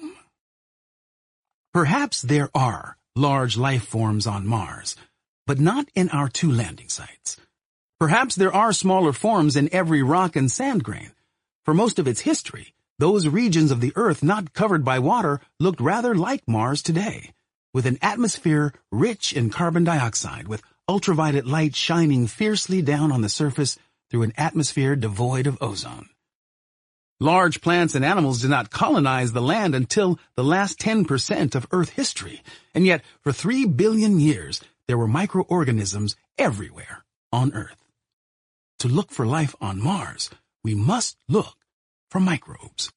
Perhaps there are large life forms on Mars, but not in our 2 landing sites. Perhaps there are smaller forms in every rock and sand grain. For most of its history, those regions of the Earth not covered by water looked rather like Mars today, with an atmosphere rich in carbon dioxide, with ultraviolet light shining fiercely down on the surface through an atmosphere devoid of ozone. Large plants and animals did not colonize the land until the last 10% of Earth history, and yet for 3 billion years there were microorganisms everywhere on Earth. To look for life on Mars, we must look for microbes.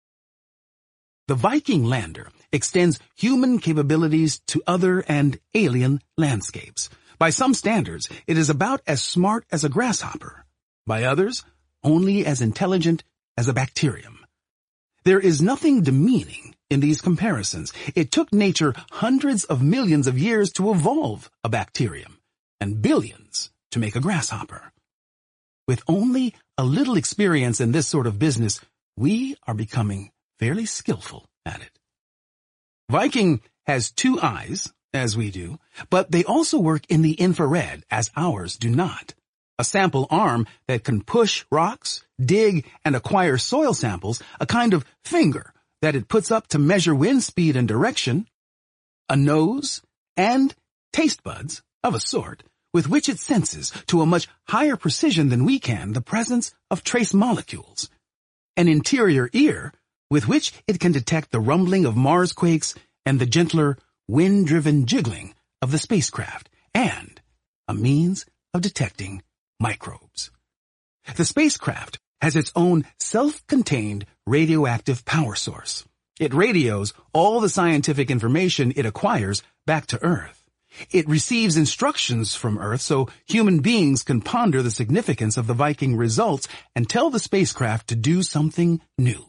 The Viking lander extends human capabilities to other and alien landscapes. By some standards, it is about as smart as a grasshopper. By others, only as intelligent as a bacterium. There is nothing demeaning in these comparisons. It took nature hundreds of millions of years to evolve a bacterium, and billions to make a grasshopper. With only a little experience in this sort of business, we are becoming fairly skillful at it. Viking has 2 eyes, as we do, but they also work in the infrared, as ours do not. A sample arm that can push rocks, dig, and acquire soil samples, a kind of finger that it puts up to measure wind speed and direction, a nose, and taste buds, of a sort, with which it senses, to a much higher precision than we can, the presence of trace molecules, an interior ear, with which it can detect the rumbling of Mars quakes and the gentler, wind-driven jiggling of the spacecraft, and a means of detecting microbes. The spacecraft has its own self-contained radioactive power source. It radios all the scientific information it acquires back to Earth. It receives instructions from Earth so human beings can ponder the significance of the Viking results and tell the spacecraft to do something new.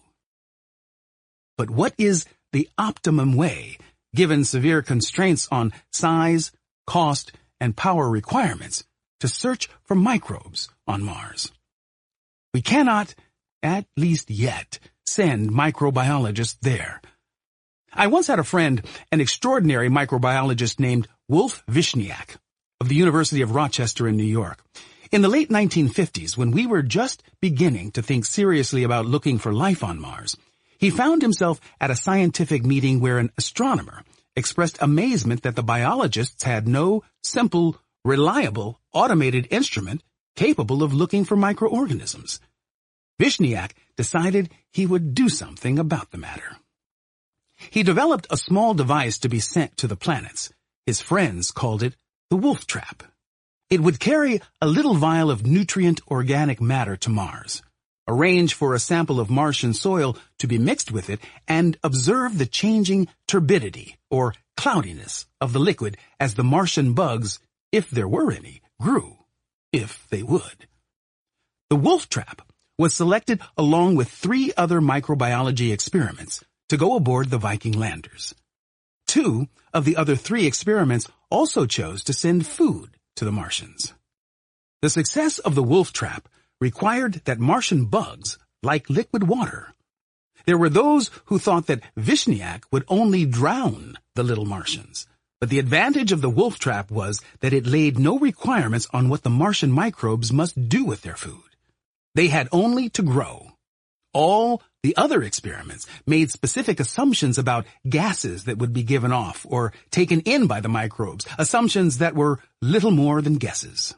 But what is the optimum way, given severe constraints on size, cost, and power requirements, to search for microbes on Mars? We cannot, at least yet, send microbiologists there. I once had a friend, an extraordinary microbiologist named Wolf Vishniak, of the University of Rochester in New York. In the late 1950s, when we were just beginning to think seriously about looking for life on Mars, he found himself at a scientific meeting where an astronomer expressed amazement that the biologists had no simple, reliable, automated instrument capable of looking for microorganisms. Vishniak decided he would do something about the matter. He developed a small device to be sent to the planets. His friends called it the Wolf Trap. It would carry a little vial of nutrient organic matter to Mars, arrange for a sample of Martian soil to be mixed with it, and observe the changing turbidity or cloudiness of the liquid as the Martian bugs, if there were any, grew, if they would. The Wolf Trap was selected along with 3 other microbiology experiments to go aboard the Viking landers. 2 of the other 3 experiments also chose to send food to the Martians. The success of the Wolf Trap required that Martian bugs like liquid water. There were those who thought that Vishniac would only drown the little Martians. But the advantage of the wolf trap was that it laid no requirements on what the Martian microbes must do with their food. They had only to grow. All the other experiments made specific assumptions about gases that would be given off or taken in by the microbes, assumptions that were little more than guesses.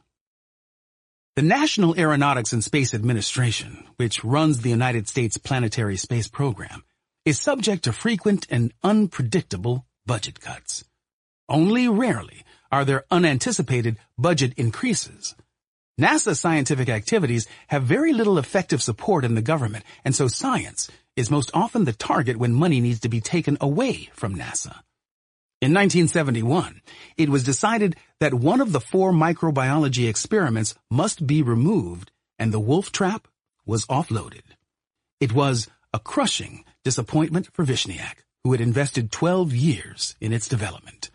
The National Aeronautics and Space Administration, which runs the United States planetary space program, is subject to frequent and unpredictable budget cuts. Only rarely are there unanticipated budget increases. NASA scientific activities have very little effective support in the government, and so science is most often the target when money needs to be taken away from NASA. In 1971, it was decided that one of the 4 microbiology experiments must be removed, and the wolf trap was offloaded. It was a crushing disappointment for Vishniac, who had invested 12 years in its development.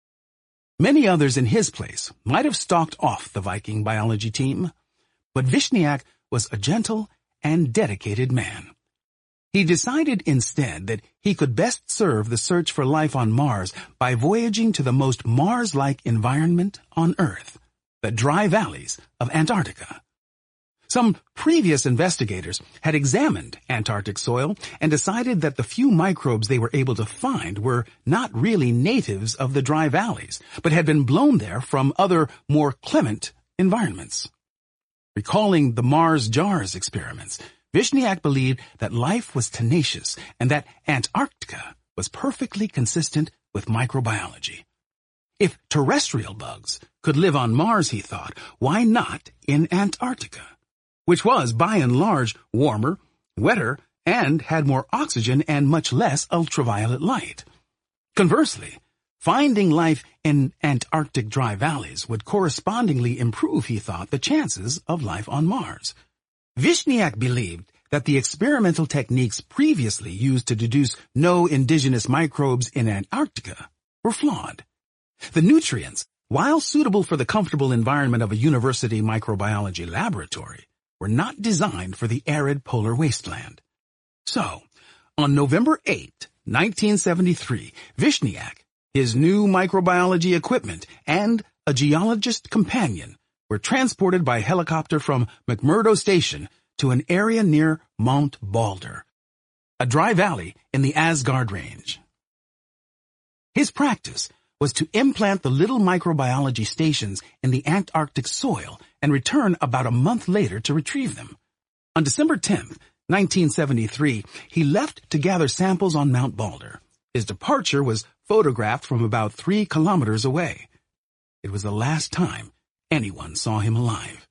Many others in his place might have stalked off the Viking biology team, but Vishniac was a gentle and dedicated man. He decided instead that he could best serve the search for life on Mars by voyaging to the most Mars-like environment on Earth, the dry valleys of Antarctica. Some previous investigators had examined Antarctic soil and decided that the few microbes they were able to find were not really natives of the dry valleys, but had been blown there from other, more clement environments. Recalling the Mars jars experiments, Vishniac believed that life was tenacious and that Antarctica was perfectly consistent with microbiology. If terrestrial bugs could live on Mars, he thought, why not in Antarctica, which was, by and large, warmer, wetter, and had more oxygen and much less ultraviolet light. Conversely, finding life in Antarctic dry valleys would correspondingly improve, he thought, the chances of life on Mars. Vishniac believed that the experimental techniques previously used to deduce no indigenous microbes in Antarctica were flawed. The nutrients, while suitable for the comfortable environment of a university microbiology laboratory, were not designed for the arid polar wasteland. So, on November 8, 1973, Vishniac, his new microbiology equipment, and a geologist companion were transported by helicopter from McMurdo Station to an area near Mount Balder, a dry valley in the Asgard Range. His practice was to implant the little microbiology stations in the Antarctic soil and return about a month later to retrieve them. On December 10, 1973, he left to gather samples on Mount Balder. His departure was photographed from about 3 kilometers away. It was the last time anyone saw him alive.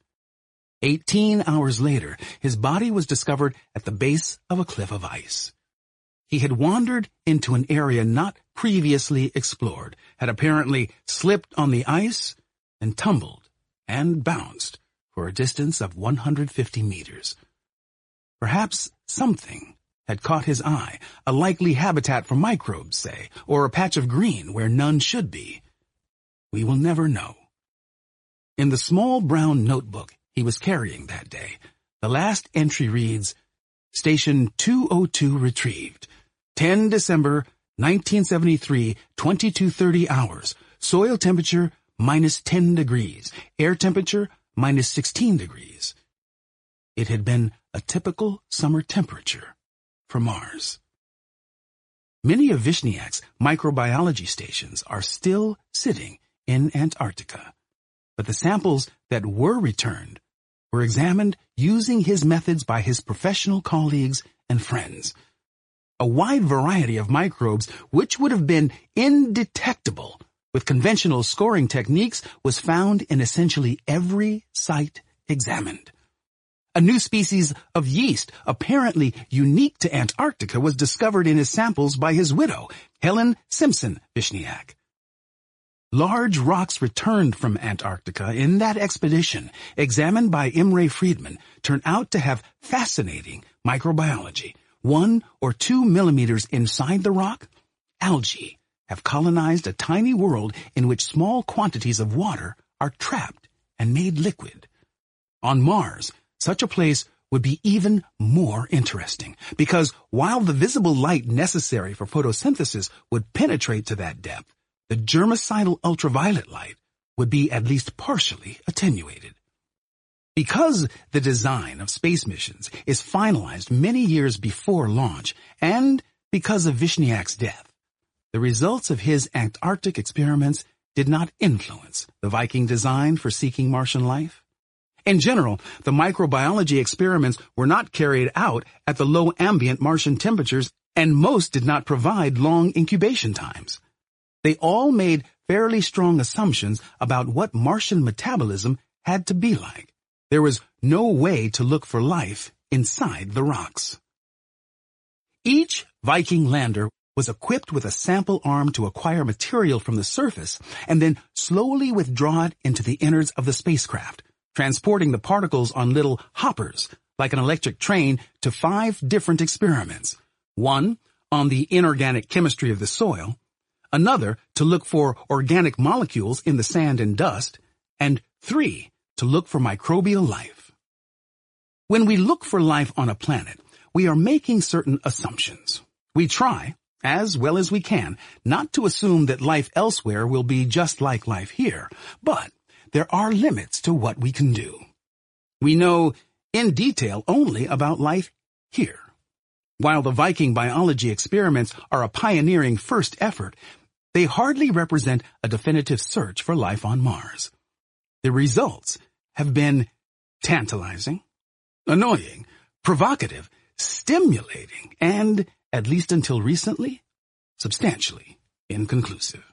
18 hours later, his body was discovered at the base of a cliff of ice. He had wandered into an area not previously explored, had apparently slipped on the ice, and tumbled and bounced for a distance of 150 meters. Perhaps something had caught his eye, a likely habitat for microbes, say, or a patch of green where none should be. We will never know. In the small brown notebook he was carrying that day, the last entry reads, Station 202 retrieved. 10 December 1973, 22:30 hours. Soil temperature -10 degrees. Air temperature -16 degrees. It had been a typical summer temperature for Mars. Many of Vishniac's microbiology stations are still sitting in Antarctica, but the samples that were returned were examined using his methods by his professional colleagues and friends. A wide variety of microbes, which would have been indetectable with conventional scoring techniques, was found in essentially every site examined. A new species of yeast, apparently unique to Antarctica, was discovered in his samples by his widow, Helen Simpson Vishniac. Large rocks returned from Antarctica in that expedition, examined by Imre Friedman, turned out to have fascinating microbiology. 1 or 2 millimeters inside the rock, algae have colonized a tiny world in which small quantities of water are trapped and made liquid. On Mars, such a place would be even more interesting, because while the visible light necessary for photosynthesis would penetrate to that depth, the germicidal ultraviolet light would be at least partially attenuated. Because the design of space missions is finalized many years before launch, and because of Vishniak's death, the results of his Antarctic experiments did not influence the Viking design for seeking Martian life. In general, the microbiology experiments were not carried out at the low ambient Martian temperatures, and most did not provide long incubation times. They all made fairly strong assumptions about what Martian metabolism had to be like. There was no way to look for life inside the rocks. Each Viking lander was equipped with a sample arm to acquire material from the surface and then slowly withdraw it into the innards of the spacecraft, transporting the particles on little hoppers, like an electric train, to 5 different experiments. 1 on the inorganic chemistry of the soil, another to look for organic molecules in the sand and dust, and 3 to look for microbial life. When we look for life on a planet, we are making certain assumptions. We try, as well as we can, not to assume that life elsewhere will be just like life here, but there are limits to what we can do. We know in detail only about life here. While the Viking biology experiments are a pioneering first effort, they hardly represent a definitive search for life on Mars. The results have been tantalizing, annoying, provocative, stimulating, and, at least until recently, substantially inconclusive.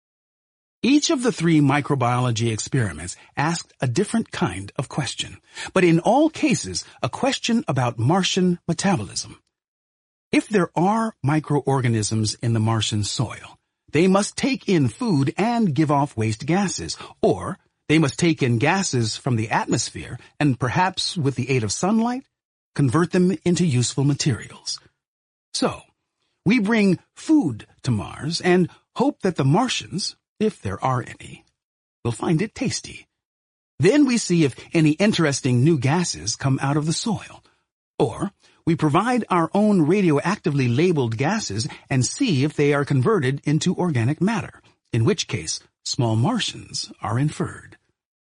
Each of the 3 microbiology experiments asked a different kind of question, but in all cases, a question about Martian metabolism. If there are microorganisms in the Martian soil, they must take in food and give off waste gases, or they must take in gases from the atmosphere and perhaps, with the aid of sunlight, convert them into useful materials. So, we bring food to Mars and hope that the Martians, if there are any, will find it tasty. Then we see if any interesting new gases come out of the soil. Or we provide our own radioactively labeled gases and see if they are converted into organic matter, in which case small Martians are inferred.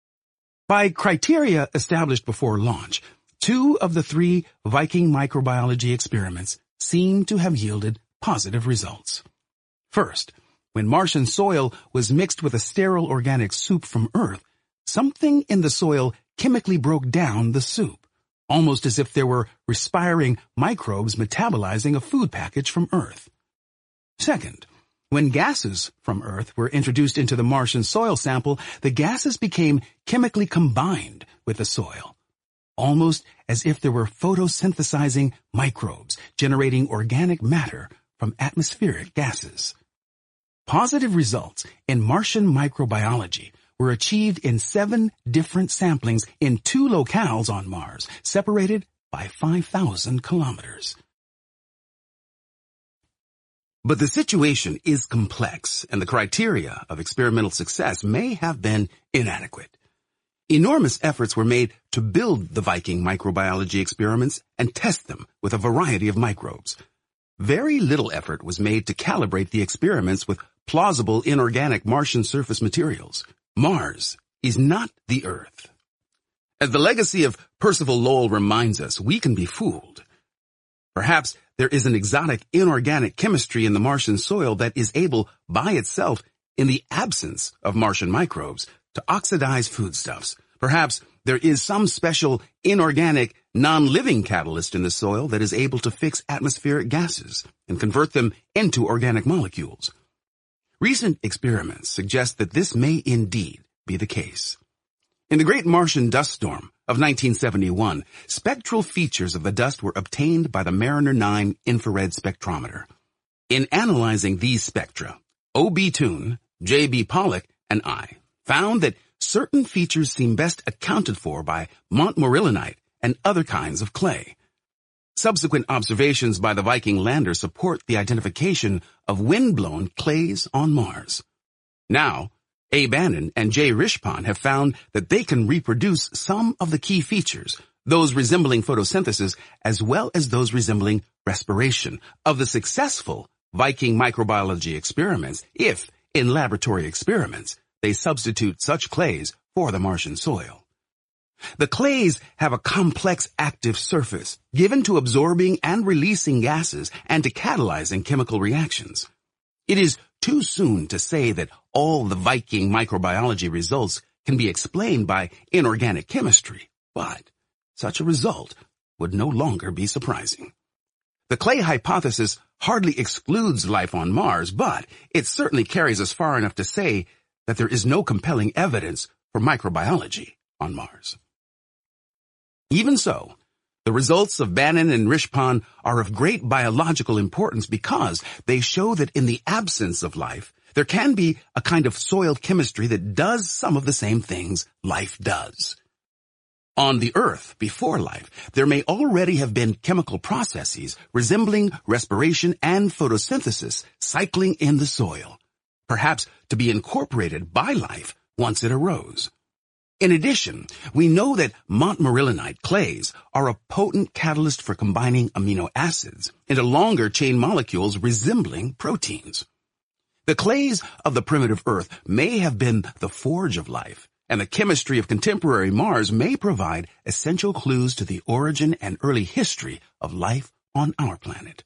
By criteria established before launch, 2 of the 3 Viking microbiology experiments seem to have yielded positive results. First, when Martian soil was mixed with a sterile organic soup from Earth, something in the soil chemically broke down the soup, almost as if there were respiring microbes metabolizing a food package from Earth. Second, when gases from Earth were introduced into the Martian soil sample, the gases became chemically combined with the soil, almost as if there were photosynthesizing microbes generating organic matter from atmospheric gases. Positive results in Martian microbiology were achieved in 7 different samplings in 2 locales on Mars, separated by 5,000 kilometers. But the situation is complex, and the criteria of experimental success may have been inadequate. Enormous efforts were made to build the Viking microbiology experiments and test them with a variety of microbes. Very little effort was made to calibrate the experiments with plausible inorganic Martian surface materials. Mars is not the Earth. As the legacy of Percival Lowell reminds us, we can be fooled. Perhaps there is an exotic inorganic chemistry in the Martian soil that is able, by itself, in the absence of Martian microbes, to oxidize foodstuffs. Perhaps there is some special inorganic, non-living catalyst in the soil that is able to fix atmospheric gases and convert them into organic molecules. Recent experiments suggest that this may indeed be the case. In the Great Martian Dust Storm of 1971, spectral features of the dust were obtained by the Mariner 9 infrared spectrometer. In analyzing these spectra, O.B. Toon, J.B. Pollock, and I found that certain features seem best accounted for by montmorillonite and other kinds of clay. Subsequent observations by the Viking lander support the identification of wind-blown clays on Mars. Now, A. Bannon and J. Rishpan have found that they can reproduce some of the key features, those resembling photosynthesis as well as those resembling respiration, of the successful Viking microbiology experiments if, in laboratory experiments, they substitute such clays for the Martian soil. The clays have a complex active surface given to absorbing and releasing gases and to catalyzing chemical reactions. It is too soon to say that all the Viking microbiology results can be explained by inorganic chemistry, but such a result would no longer be surprising. The clay hypothesis hardly excludes life on Mars, but it certainly carries us far enough to say that there is no compelling evidence for microbiology on Mars. Even so, the results of Bannon and Rispon are of great biological importance because they show that in the absence of life, there can be a kind of soil chemistry that does some of the same things life does. On the Earth, before life, there may already have been chemical processes resembling respiration and photosynthesis cycling in the soil, perhaps to be incorporated by life once it arose. In addition, we know that montmorillonite clays are a potent catalyst for combining amino acids into longer chain molecules resembling proteins. The clays of the primitive Earth may have been the forge of life, and the chemistry of contemporary Mars may provide essential clues to the origin and early history of life on our planet.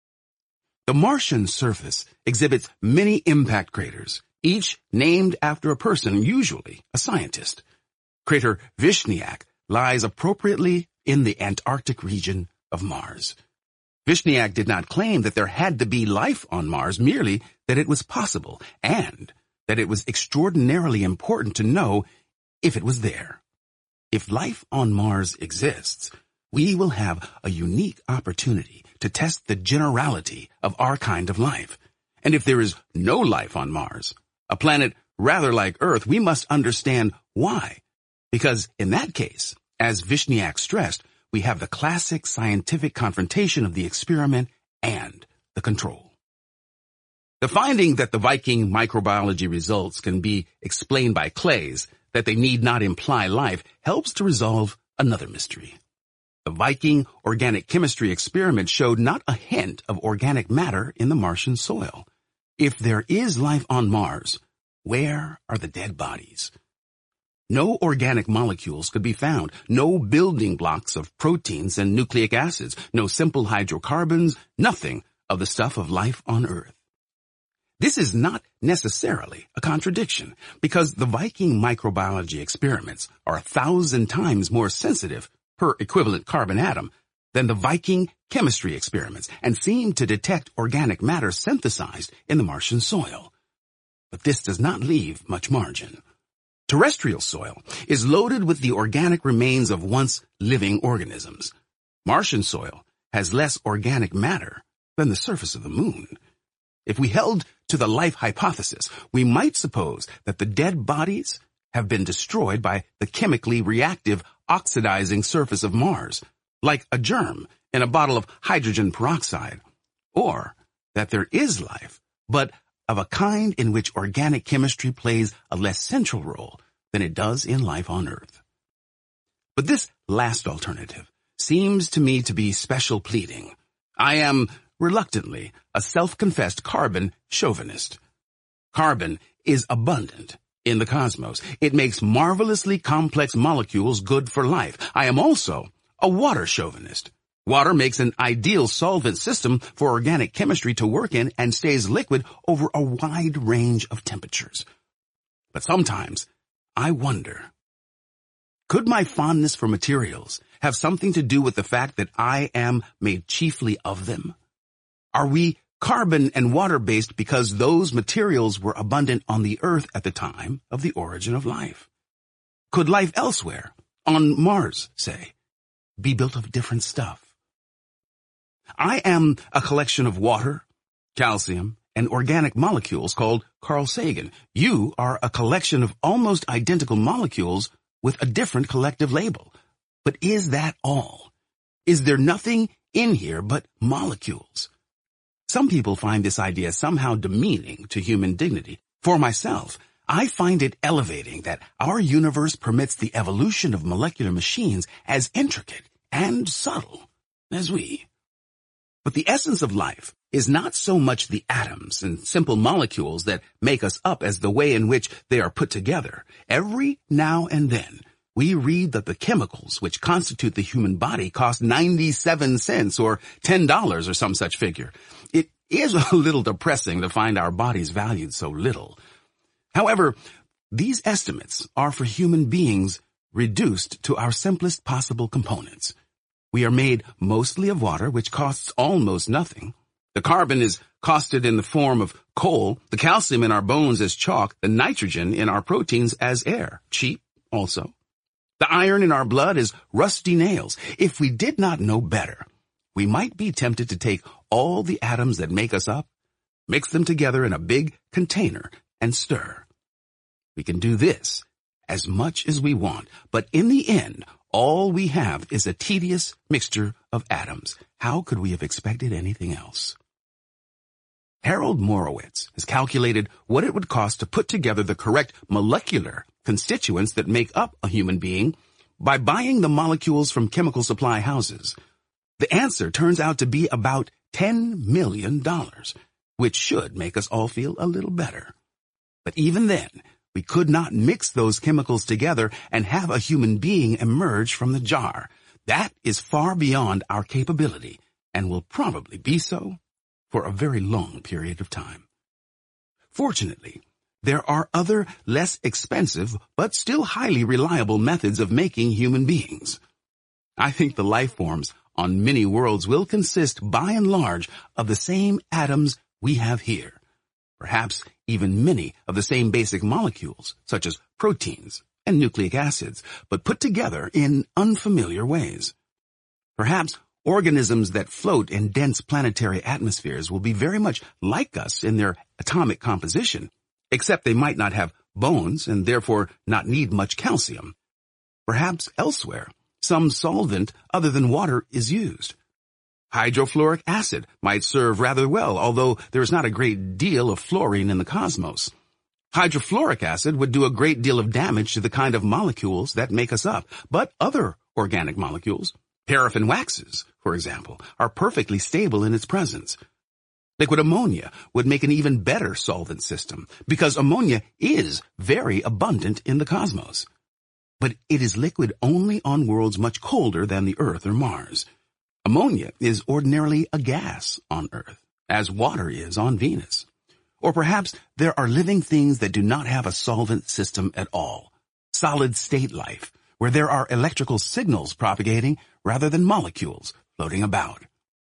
The Martian surface exhibits many impact craters, each named after a person, usually a scientist. Crater Vishniac lies appropriately in the Antarctic region of Mars. Vishniac did not claim that there had to be life on Mars, merely that it was possible, and that it was extraordinarily important to know if it was there. If life on Mars exists, we will have a unique opportunity to test the generality of our kind of life. And if there is no life on Mars, a planet rather like Earth, we must understand why. Because in that case, as Vishniac stressed, we have the classic scientific confrontation of the experiment and the control. The finding that the Viking microbiology results can be explained by clays, that they need not imply life, helps to resolve another mystery. The Viking organic chemistry experiment showed not a hint of organic matter in the Martian soil. If there is life on Mars, where are the dead bodies? No organic molecules could be found, no building blocks of proteins and nucleic acids, no simple hydrocarbons, nothing of the stuff of life on Earth. This is not necessarily a contradiction, because the Viking microbiology experiments are 1,000 times more sensitive per equivalent carbon atom than the Viking chemistry experiments, and seem to detect organic matter synthesized in the Martian soil. But this does not leave much margin. Terrestrial soil is loaded with the organic remains of once living organisms. Martian soil has less organic matter than the surface of the moon. If we held to the life hypothesis, we might suppose that the dead bodies have been destroyed by the chemically reactive oxidizing surface of Mars, like a germ in a bottle of hydrogen peroxide, or that there is life, but of a kind in which organic chemistry plays a less central role than it does in life on Earth. But this last alternative seems to me to be special pleading. I am, reluctantly, a self-confessed carbon chauvinist. Carbon is abundant in the cosmos. It makes marvelously complex molecules good for life. I am also a water chauvinist. Water makes an ideal solvent system for organic chemistry to work in and stays liquid over a wide range of temperatures. But sometimes I wonder, could my fondness for materials have something to do with the fact that I am made chiefly of them? Are we carbon and water-based because those materials were abundant on the Earth at the time of the origin of life? Could life elsewhere, on Mars, say, be built of different stuff? I am a collection of water, calcium, and organic molecules called Carl Sagan. You are a collection of almost identical molecules with a different collective label. But is that all? Is there nothing in here but molecules? Some people find this idea somehow demeaning to human dignity. For myself, I find it elevating that our universe permits the evolution of molecular machines as intricate and subtle as we. But the essence of life is not so much the atoms and simple molecules that make us up as the way in which they are put together. Every now and then, we read that the chemicals which constitute the human body cost 97 cents or $10 or some such figure. It is a little depressing to find our bodies valued so little. However, these estimates are for human beings reduced to our simplest possible components. We are made mostly of water, which costs almost nothing. The carbon is costed in the form of coal, the calcium in our bones as chalk, the nitrogen in our proteins as air, cheap also. The iron in our blood is rusty nails. If we did not know better, we might be tempted to take all the atoms that make us up, mix them together in a big container, and stir. We can do this as much as we want, but in the end, all we have is a tedious mixture of atoms. How could we have expected anything else? Harold Morowitz has calculated what it would cost to put together the correct molecular constituents that make up a human being by buying the molecules from chemical supply houses. The answer turns out to be about $10 million, which should make us all feel a little better. But even then, we could not mix those chemicals together and have a human being emerge from the jar. That is far beyond our capability and will probably be so for a very long period of time. Fortunately, there are other less expensive but still highly reliable methods of making human beings. I think the life forms on many worlds will consist by and large of the same atoms we have here. Perhaps even many of the same basic molecules, such as proteins and nucleic acids, but put together in unfamiliar ways. Perhaps organisms that float in dense planetary atmospheres will be very much like us in their atomic composition, except they might not have bones and therefore not need much calcium. Perhaps elsewhere, some solvent other than water is used. Hydrofluoric acid might serve rather well, although there is not a great deal of fluorine in the cosmos. Hydrofluoric acid would do a great deal of damage to the kind of molecules that make us up, but other organic molecules, paraffin waxes, for example, are perfectly stable in its presence. Liquid ammonia would make an even better solvent system, because ammonia is very abundant in the cosmos. But it is liquid only on worlds much colder than the Earth or Mars. Ammonia is ordinarily a gas on Earth, as water is on Venus. Or perhaps there are living things that do not have a solvent system at all. Solid-state life, where there are electrical signals propagating rather than molecules floating about.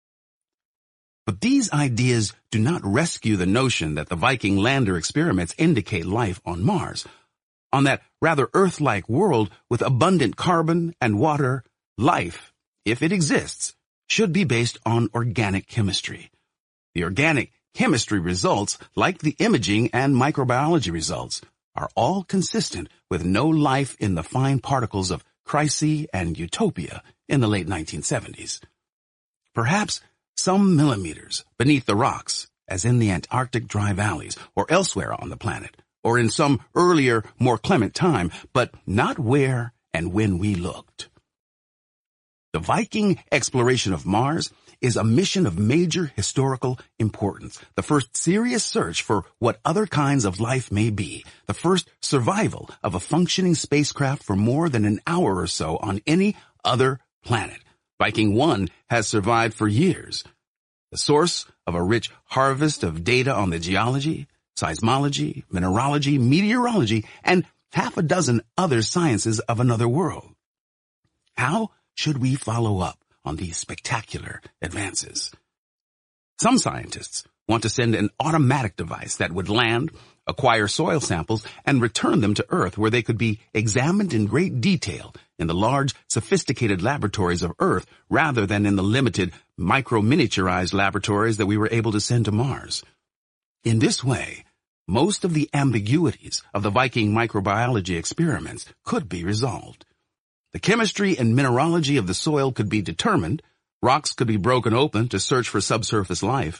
But these ideas do not rescue the notion that the Viking lander experiments indicate life on Mars. On that rather Earth-like world with abundant carbon and water, life, if it exists, should be based on organic chemistry. The organic chemistry results, like the imaging and microbiology results, are all consistent with no life in the fine particles of Chryse and Utopia in the late 1970s. Perhaps some millimeters beneath the rocks, as in the Antarctic dry valleys or elsewhere on the planet, or in some earlier, more clement time, but not where and when we looked. The Viking exploration of Mars is a mission of major historical importance, the first serious search for what other kinds of life may be, the first survival of a functioning spacecraft for more than an hour or so on any other planet. Viking 1 has survived for years, the source of a rich harvest of data on the geology, seismology, mineralogy, meteorology, and half a dozen other sciences of another world. How should we follow up on these spectacular advances? Some scientists want to send an automatic device that would land, acquire soil samples, and return them to Earth, where they could be examined in great detail in the large, sophisticated laboratories of Earth rather than in the limited, micro-miniaturized laboratories that we were able to send to Mars. In this way, most of the ambiguities of the Viking microbiology experiments could be resolved. The chemistry and mineralogy of the soil could be determined, rocks could be broken open to search for subsurface life,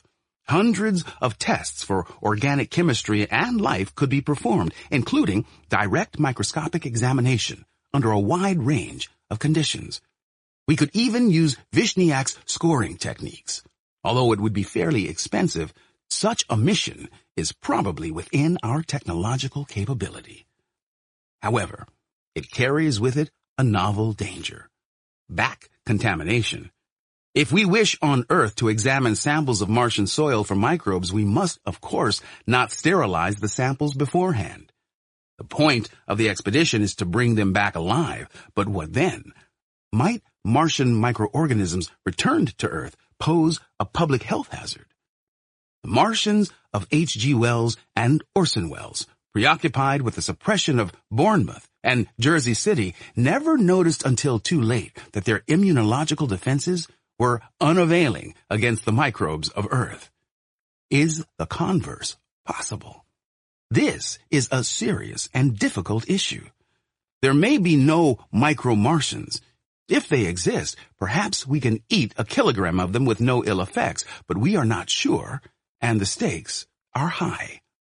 Hundreds of tests for organic chemistry and life could be performed, including direct microscopic examination under a wide range of conditions. We could even use Vishniak's scoring techniques. Although it would be fairly expensive, such a mission is probably within our technological capability. However, it carries with it a novel danger: back contamination. If we wish on Earth to examine samples of Martian soil for microbes, we must, of course, not sterilize the samples beforehand. The point of the expedition is to bring them back alive, but what then? Might Martian microorganisms returned to Earth pose a public health hazard? The Martians of H.G. Wells and Orson Welles, preoccupied with the suppression of Bournemouth and Jersey City, never noticed until too late that their immunological defenses were unavailing against the microbes of Earth. Is the converse possible? This is a serious and difficult issue. There may be no micro-Martians. If they exist, perhaps we can eat a kilogram of them with no ill effects, but we are not sure, and the stakes are high.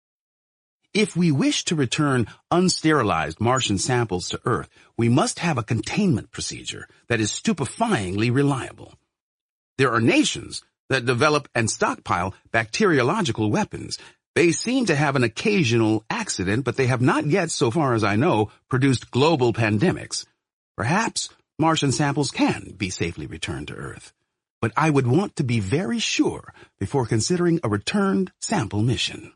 If we wish to return unsterilized Martian samples to Earth, we must have a containment procedure that is stupefyingly reliable. There are nations that develop and stockpile bacteriological weapons. They seem to have an occasional accident, but they have not yet, so far as I know, produced global pandemics. Perhaps Martian samples can be safely returned to Earth, but I would want to be very sure before considering a returned sample mission.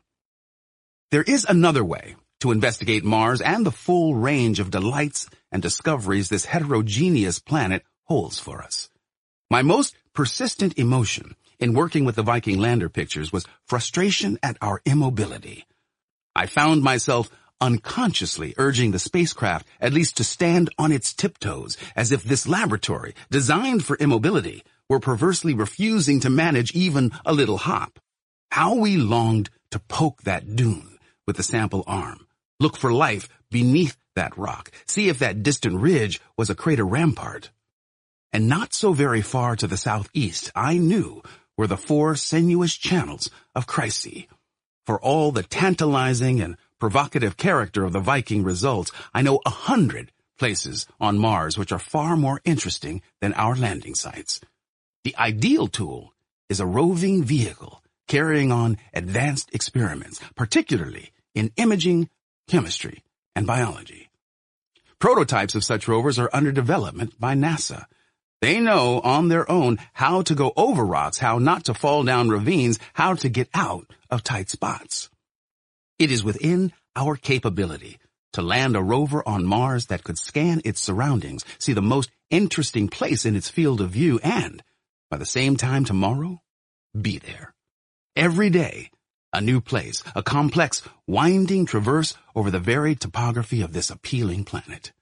There is another way to investigate Mars and the full range of delights and discoveries this heterogeneous planet holds for us. My most persistent emotion in working with the Viking lander pictures was frustration at our immobility. I found myself unconsciously urging the spacecraft at least to stand on its tiptoes, as if this laboratory, designed for immobility, were perversely refusing to manage even a little hop. How we longed to poke that dune with the sample arm, look for life beneath that rock, see if that distant ridge was a crater rampart. And not so very far to the southeast, I knew, were the 4 sinuous channels of Chryse. For all the tantalizing and provocative character of the Viking results, I know 100 places on Mars which are far more interesting than our landing sites. The ideal tool is a roving vehicle carrying on advanced experiments, particularly in imaging, chemistry, and biology. Prototypes of such rovers are under development by NASA. They know on their own how to go over rocks, how not to fall down ravines, how to get out of tight spots. It is within our capability to land a rover on Mars that could scan its surroundings, see the most interesting place in its field of view, and, by the same time tomorrow, be there. Every day, a new place, a complex, winding traverse over the varied topography of this appealing planet.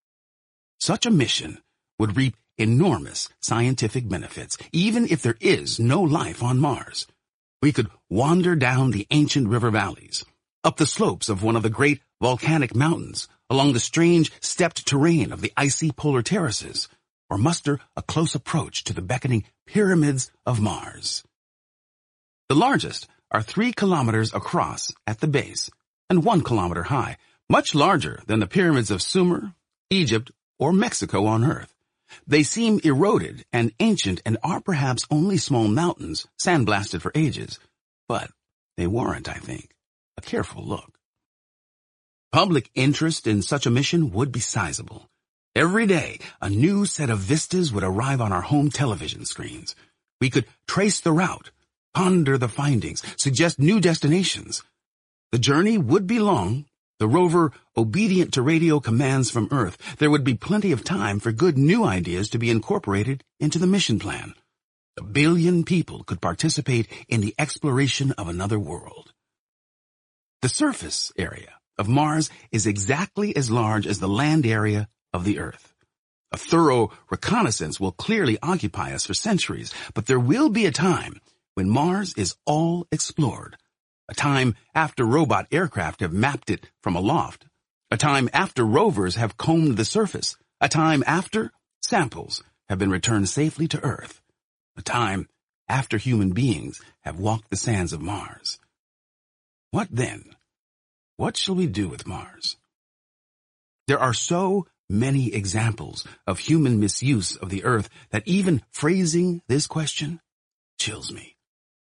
Such a mission would reap enormous scientific benefits, even if there is no life on Mars. We could wander down the ancient river valleys, up the slopes of one of the great volcanic mountains, along the strange stepped terrain of the icy polar terraces, or muster a close approach to the beckoning pyramids of Mars. The largest are 3 kilometers across at the base and 1 kilometer high, much larger than the pyramids of Sumer, Egypt, or Mexico on Earth. They seem eroded and ancient and are perhaps only small mountains, sandblasted for ages, but they warrant, I think, a careful look. Public interest in such a mission would be sizable. Every day, a new set of vistas would arrive on our home television screens. We could trace the route, ponder the findings, suggest new destinations. The journey would be long. The rover obedient to radio commands from Earth. There would be plenty of time for good new ideas to be incorporated into the mission plan. 1 billion people could participate in the exploration of another world. The surface area of Mars is exactly as large as the land area of the Earth. A thorough reconnaissance will clearly occupy us for centuries, but there will be a time when Mars is all explored. A time after robot aircraft have mapped it from aloft. A time after rovers have combed the surface. A time after samples have been returned safely to Earth. A time after human beings have walked the sands of Mars. What then? What shall we do with Mars? There are so many examples of human misuse of the Earth that even phrasing this question chills me.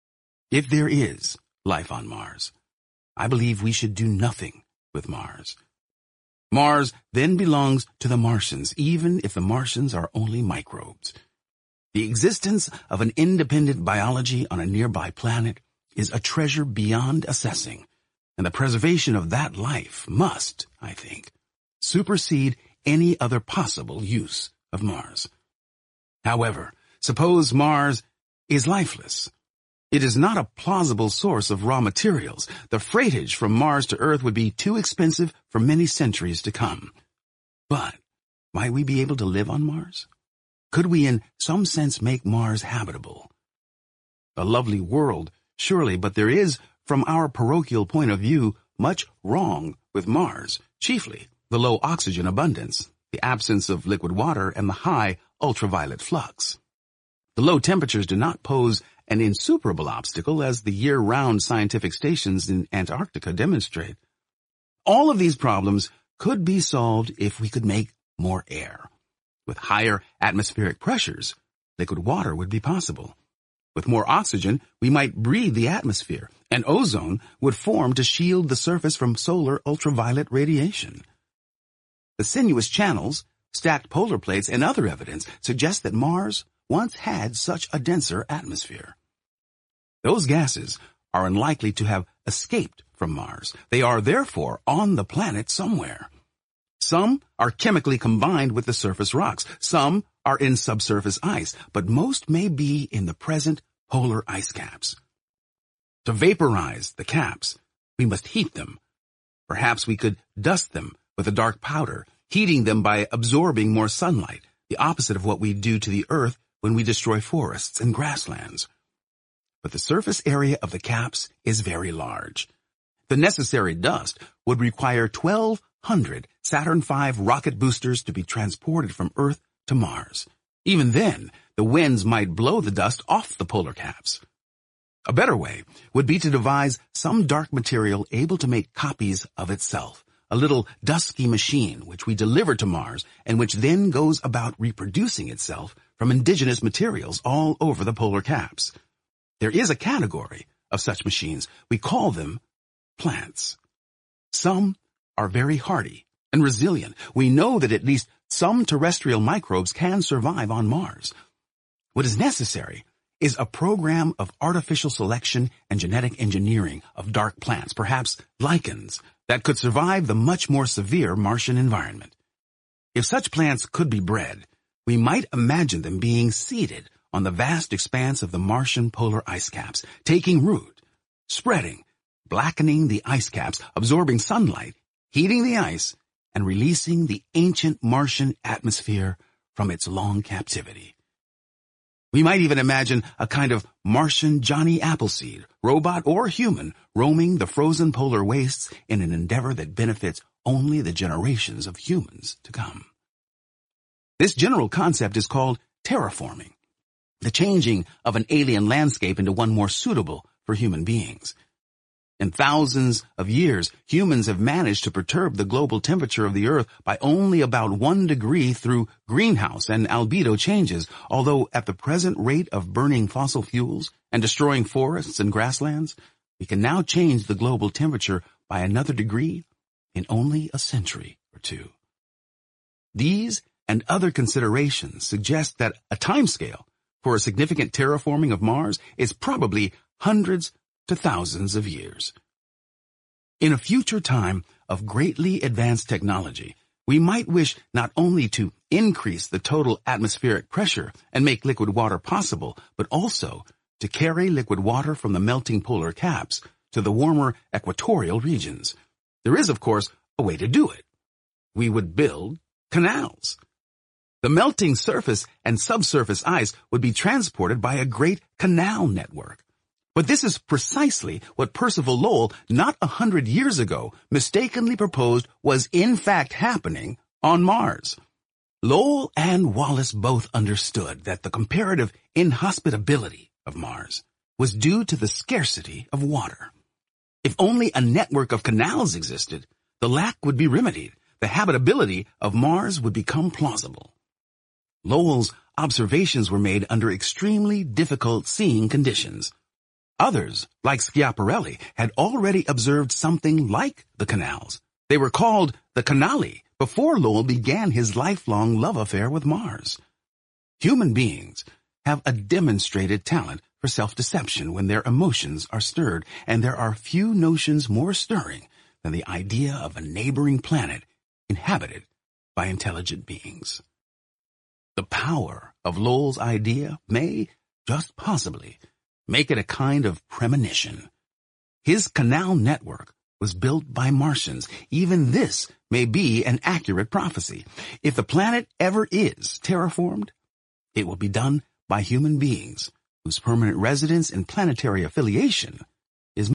If there is life on Mars, I believe we should do nothing with Mars. Mars then belongs to the Martians, even if the Martians are only microbes. The existence of an independent biology on a nearby planet is a treasure beyond assessing, and the preservation of that life must, I think, supersede any other possible use of Mars. However, suppose Mars is lifeless. It is not a plausible source of raw materials. The freightage from Mars to Earth would be too expensive for many centuries to come. But might we be able to live on Mars? Could we in some sense make Mars habitable? A lovely world, surely, but there is, from our parochial point of view, much wrong with Mars, chiefly the low oxygen abundance, the absence of liquid water, and the high ultraviolet flux. The low temperatures do not pose an insuperable obstacle, as the year-round scientific stations in Antarctica demonstrate. All of these problems could be solved if we could make more air. With higher atmospheric pressures, liquid water would be possible. With more oxygen, we might breathe the atmosphere, and ozone would form to shield the surface from solar ultraviolet radiation. The sinuous channels, stacked polar plates, and other evidence suggest that Mars once had such a denser atmosphere. Those gases are unlikely to have escaped from Mars. They are therefore on the planet somewhere. Some are chemically combined with the surface rocks. Some are in subsurface ice, but most may be in the present polar ice caps. To vaporize the caps, we must heat them. Perhaps we could dust them with a dark powder, heating them by absorbing more sunlight, the opposite of what we do to the Earth when we destroy forests and grasslands. But the surface area of the caps is very large. The necessary dust would require 1,200 Saturn V rocket boosters to be transported from Earth to Mars. Even then, the winds might blow the dust off the polar caps. A better way would be to devise some dark material able to make copies of itself, a little dusky machine which we deliver to Mars and which then goes about reproducing itself from indigenous materials all over the polar caps. There is a category of such machines. We call them plants. Some are very hardy and resilient. We know that at least some terrestrial microbes can survive on Mars. What is necessary is a program of artificial selection and genetic engineering of dark plants, perhaps lichens, that could survive the much more severe Martian environment. If such plants could be bred, we might imagine them being seeded on the vast expanse of the Martian polar ice caps, taking root, spreading, blackening the ice caps, absorbing sunlight, heating the ice, and releasing the ancient Martian atmosphere from its long captivity. We might even imagine a kind of Martian Johnny Appleseed, robot or human, roaming the frozen polar wastes in an endeavor that benefits only the generations of humans to come. This general concept is called terraforming, the changing of an alien landscape into one more suitable for human beings. In thousands of years, humans have managed to perturb the global temperature of the Earth by only about 1 degree through greenhouse and albedo changes, although at the present rate of burning fossil fuels and destroying forests and grasslands, we can now change the global temperature by another degree in only a century or two. These and other considerations suggest that a timescale for a significant terraforming of Mars is probably hundreds to thousands of years. In a future time of greatly advanced technology, we might wish not only to increase the total atmospheric pressure and make liquid water possible, but also to carry liquid water from the melting polar caps to the warmer equatorial regions. There is, of course, a way to do it. We would build canals. The melting surface and subsurface ice would be transported by a great canal network. But this is precisely what Percival Lowell, not 100 years ago, mistakenly proposed was in fact happening on Mars. Lowell and Wallace both understood that the comparative inhospitability of Mars was due to the scarcity of water. If only a network of canals existed, the lack would be remedied. The habitability of Mars would become plausible. Lowell's observations were made under extremely difficult seeing conditions. Others, like Schiaparelli, had already observed something like the canals. They were called the canali before Lowell began his lifelong love affair with Mars. Human beings have a demonstrated talent for self-deception when their emotions are stirred, and there are few notions more stirring than the idea of a neighboring planet inhabited by intelligent beings. The power of Lowell's idea may, just possibly, make it a kind of premonition. His canal network was built by Martians. Even this may be an accurate prophecy. If the planet ever is terraformed, it will be done by human beings whose permanent residence and planetary affiliation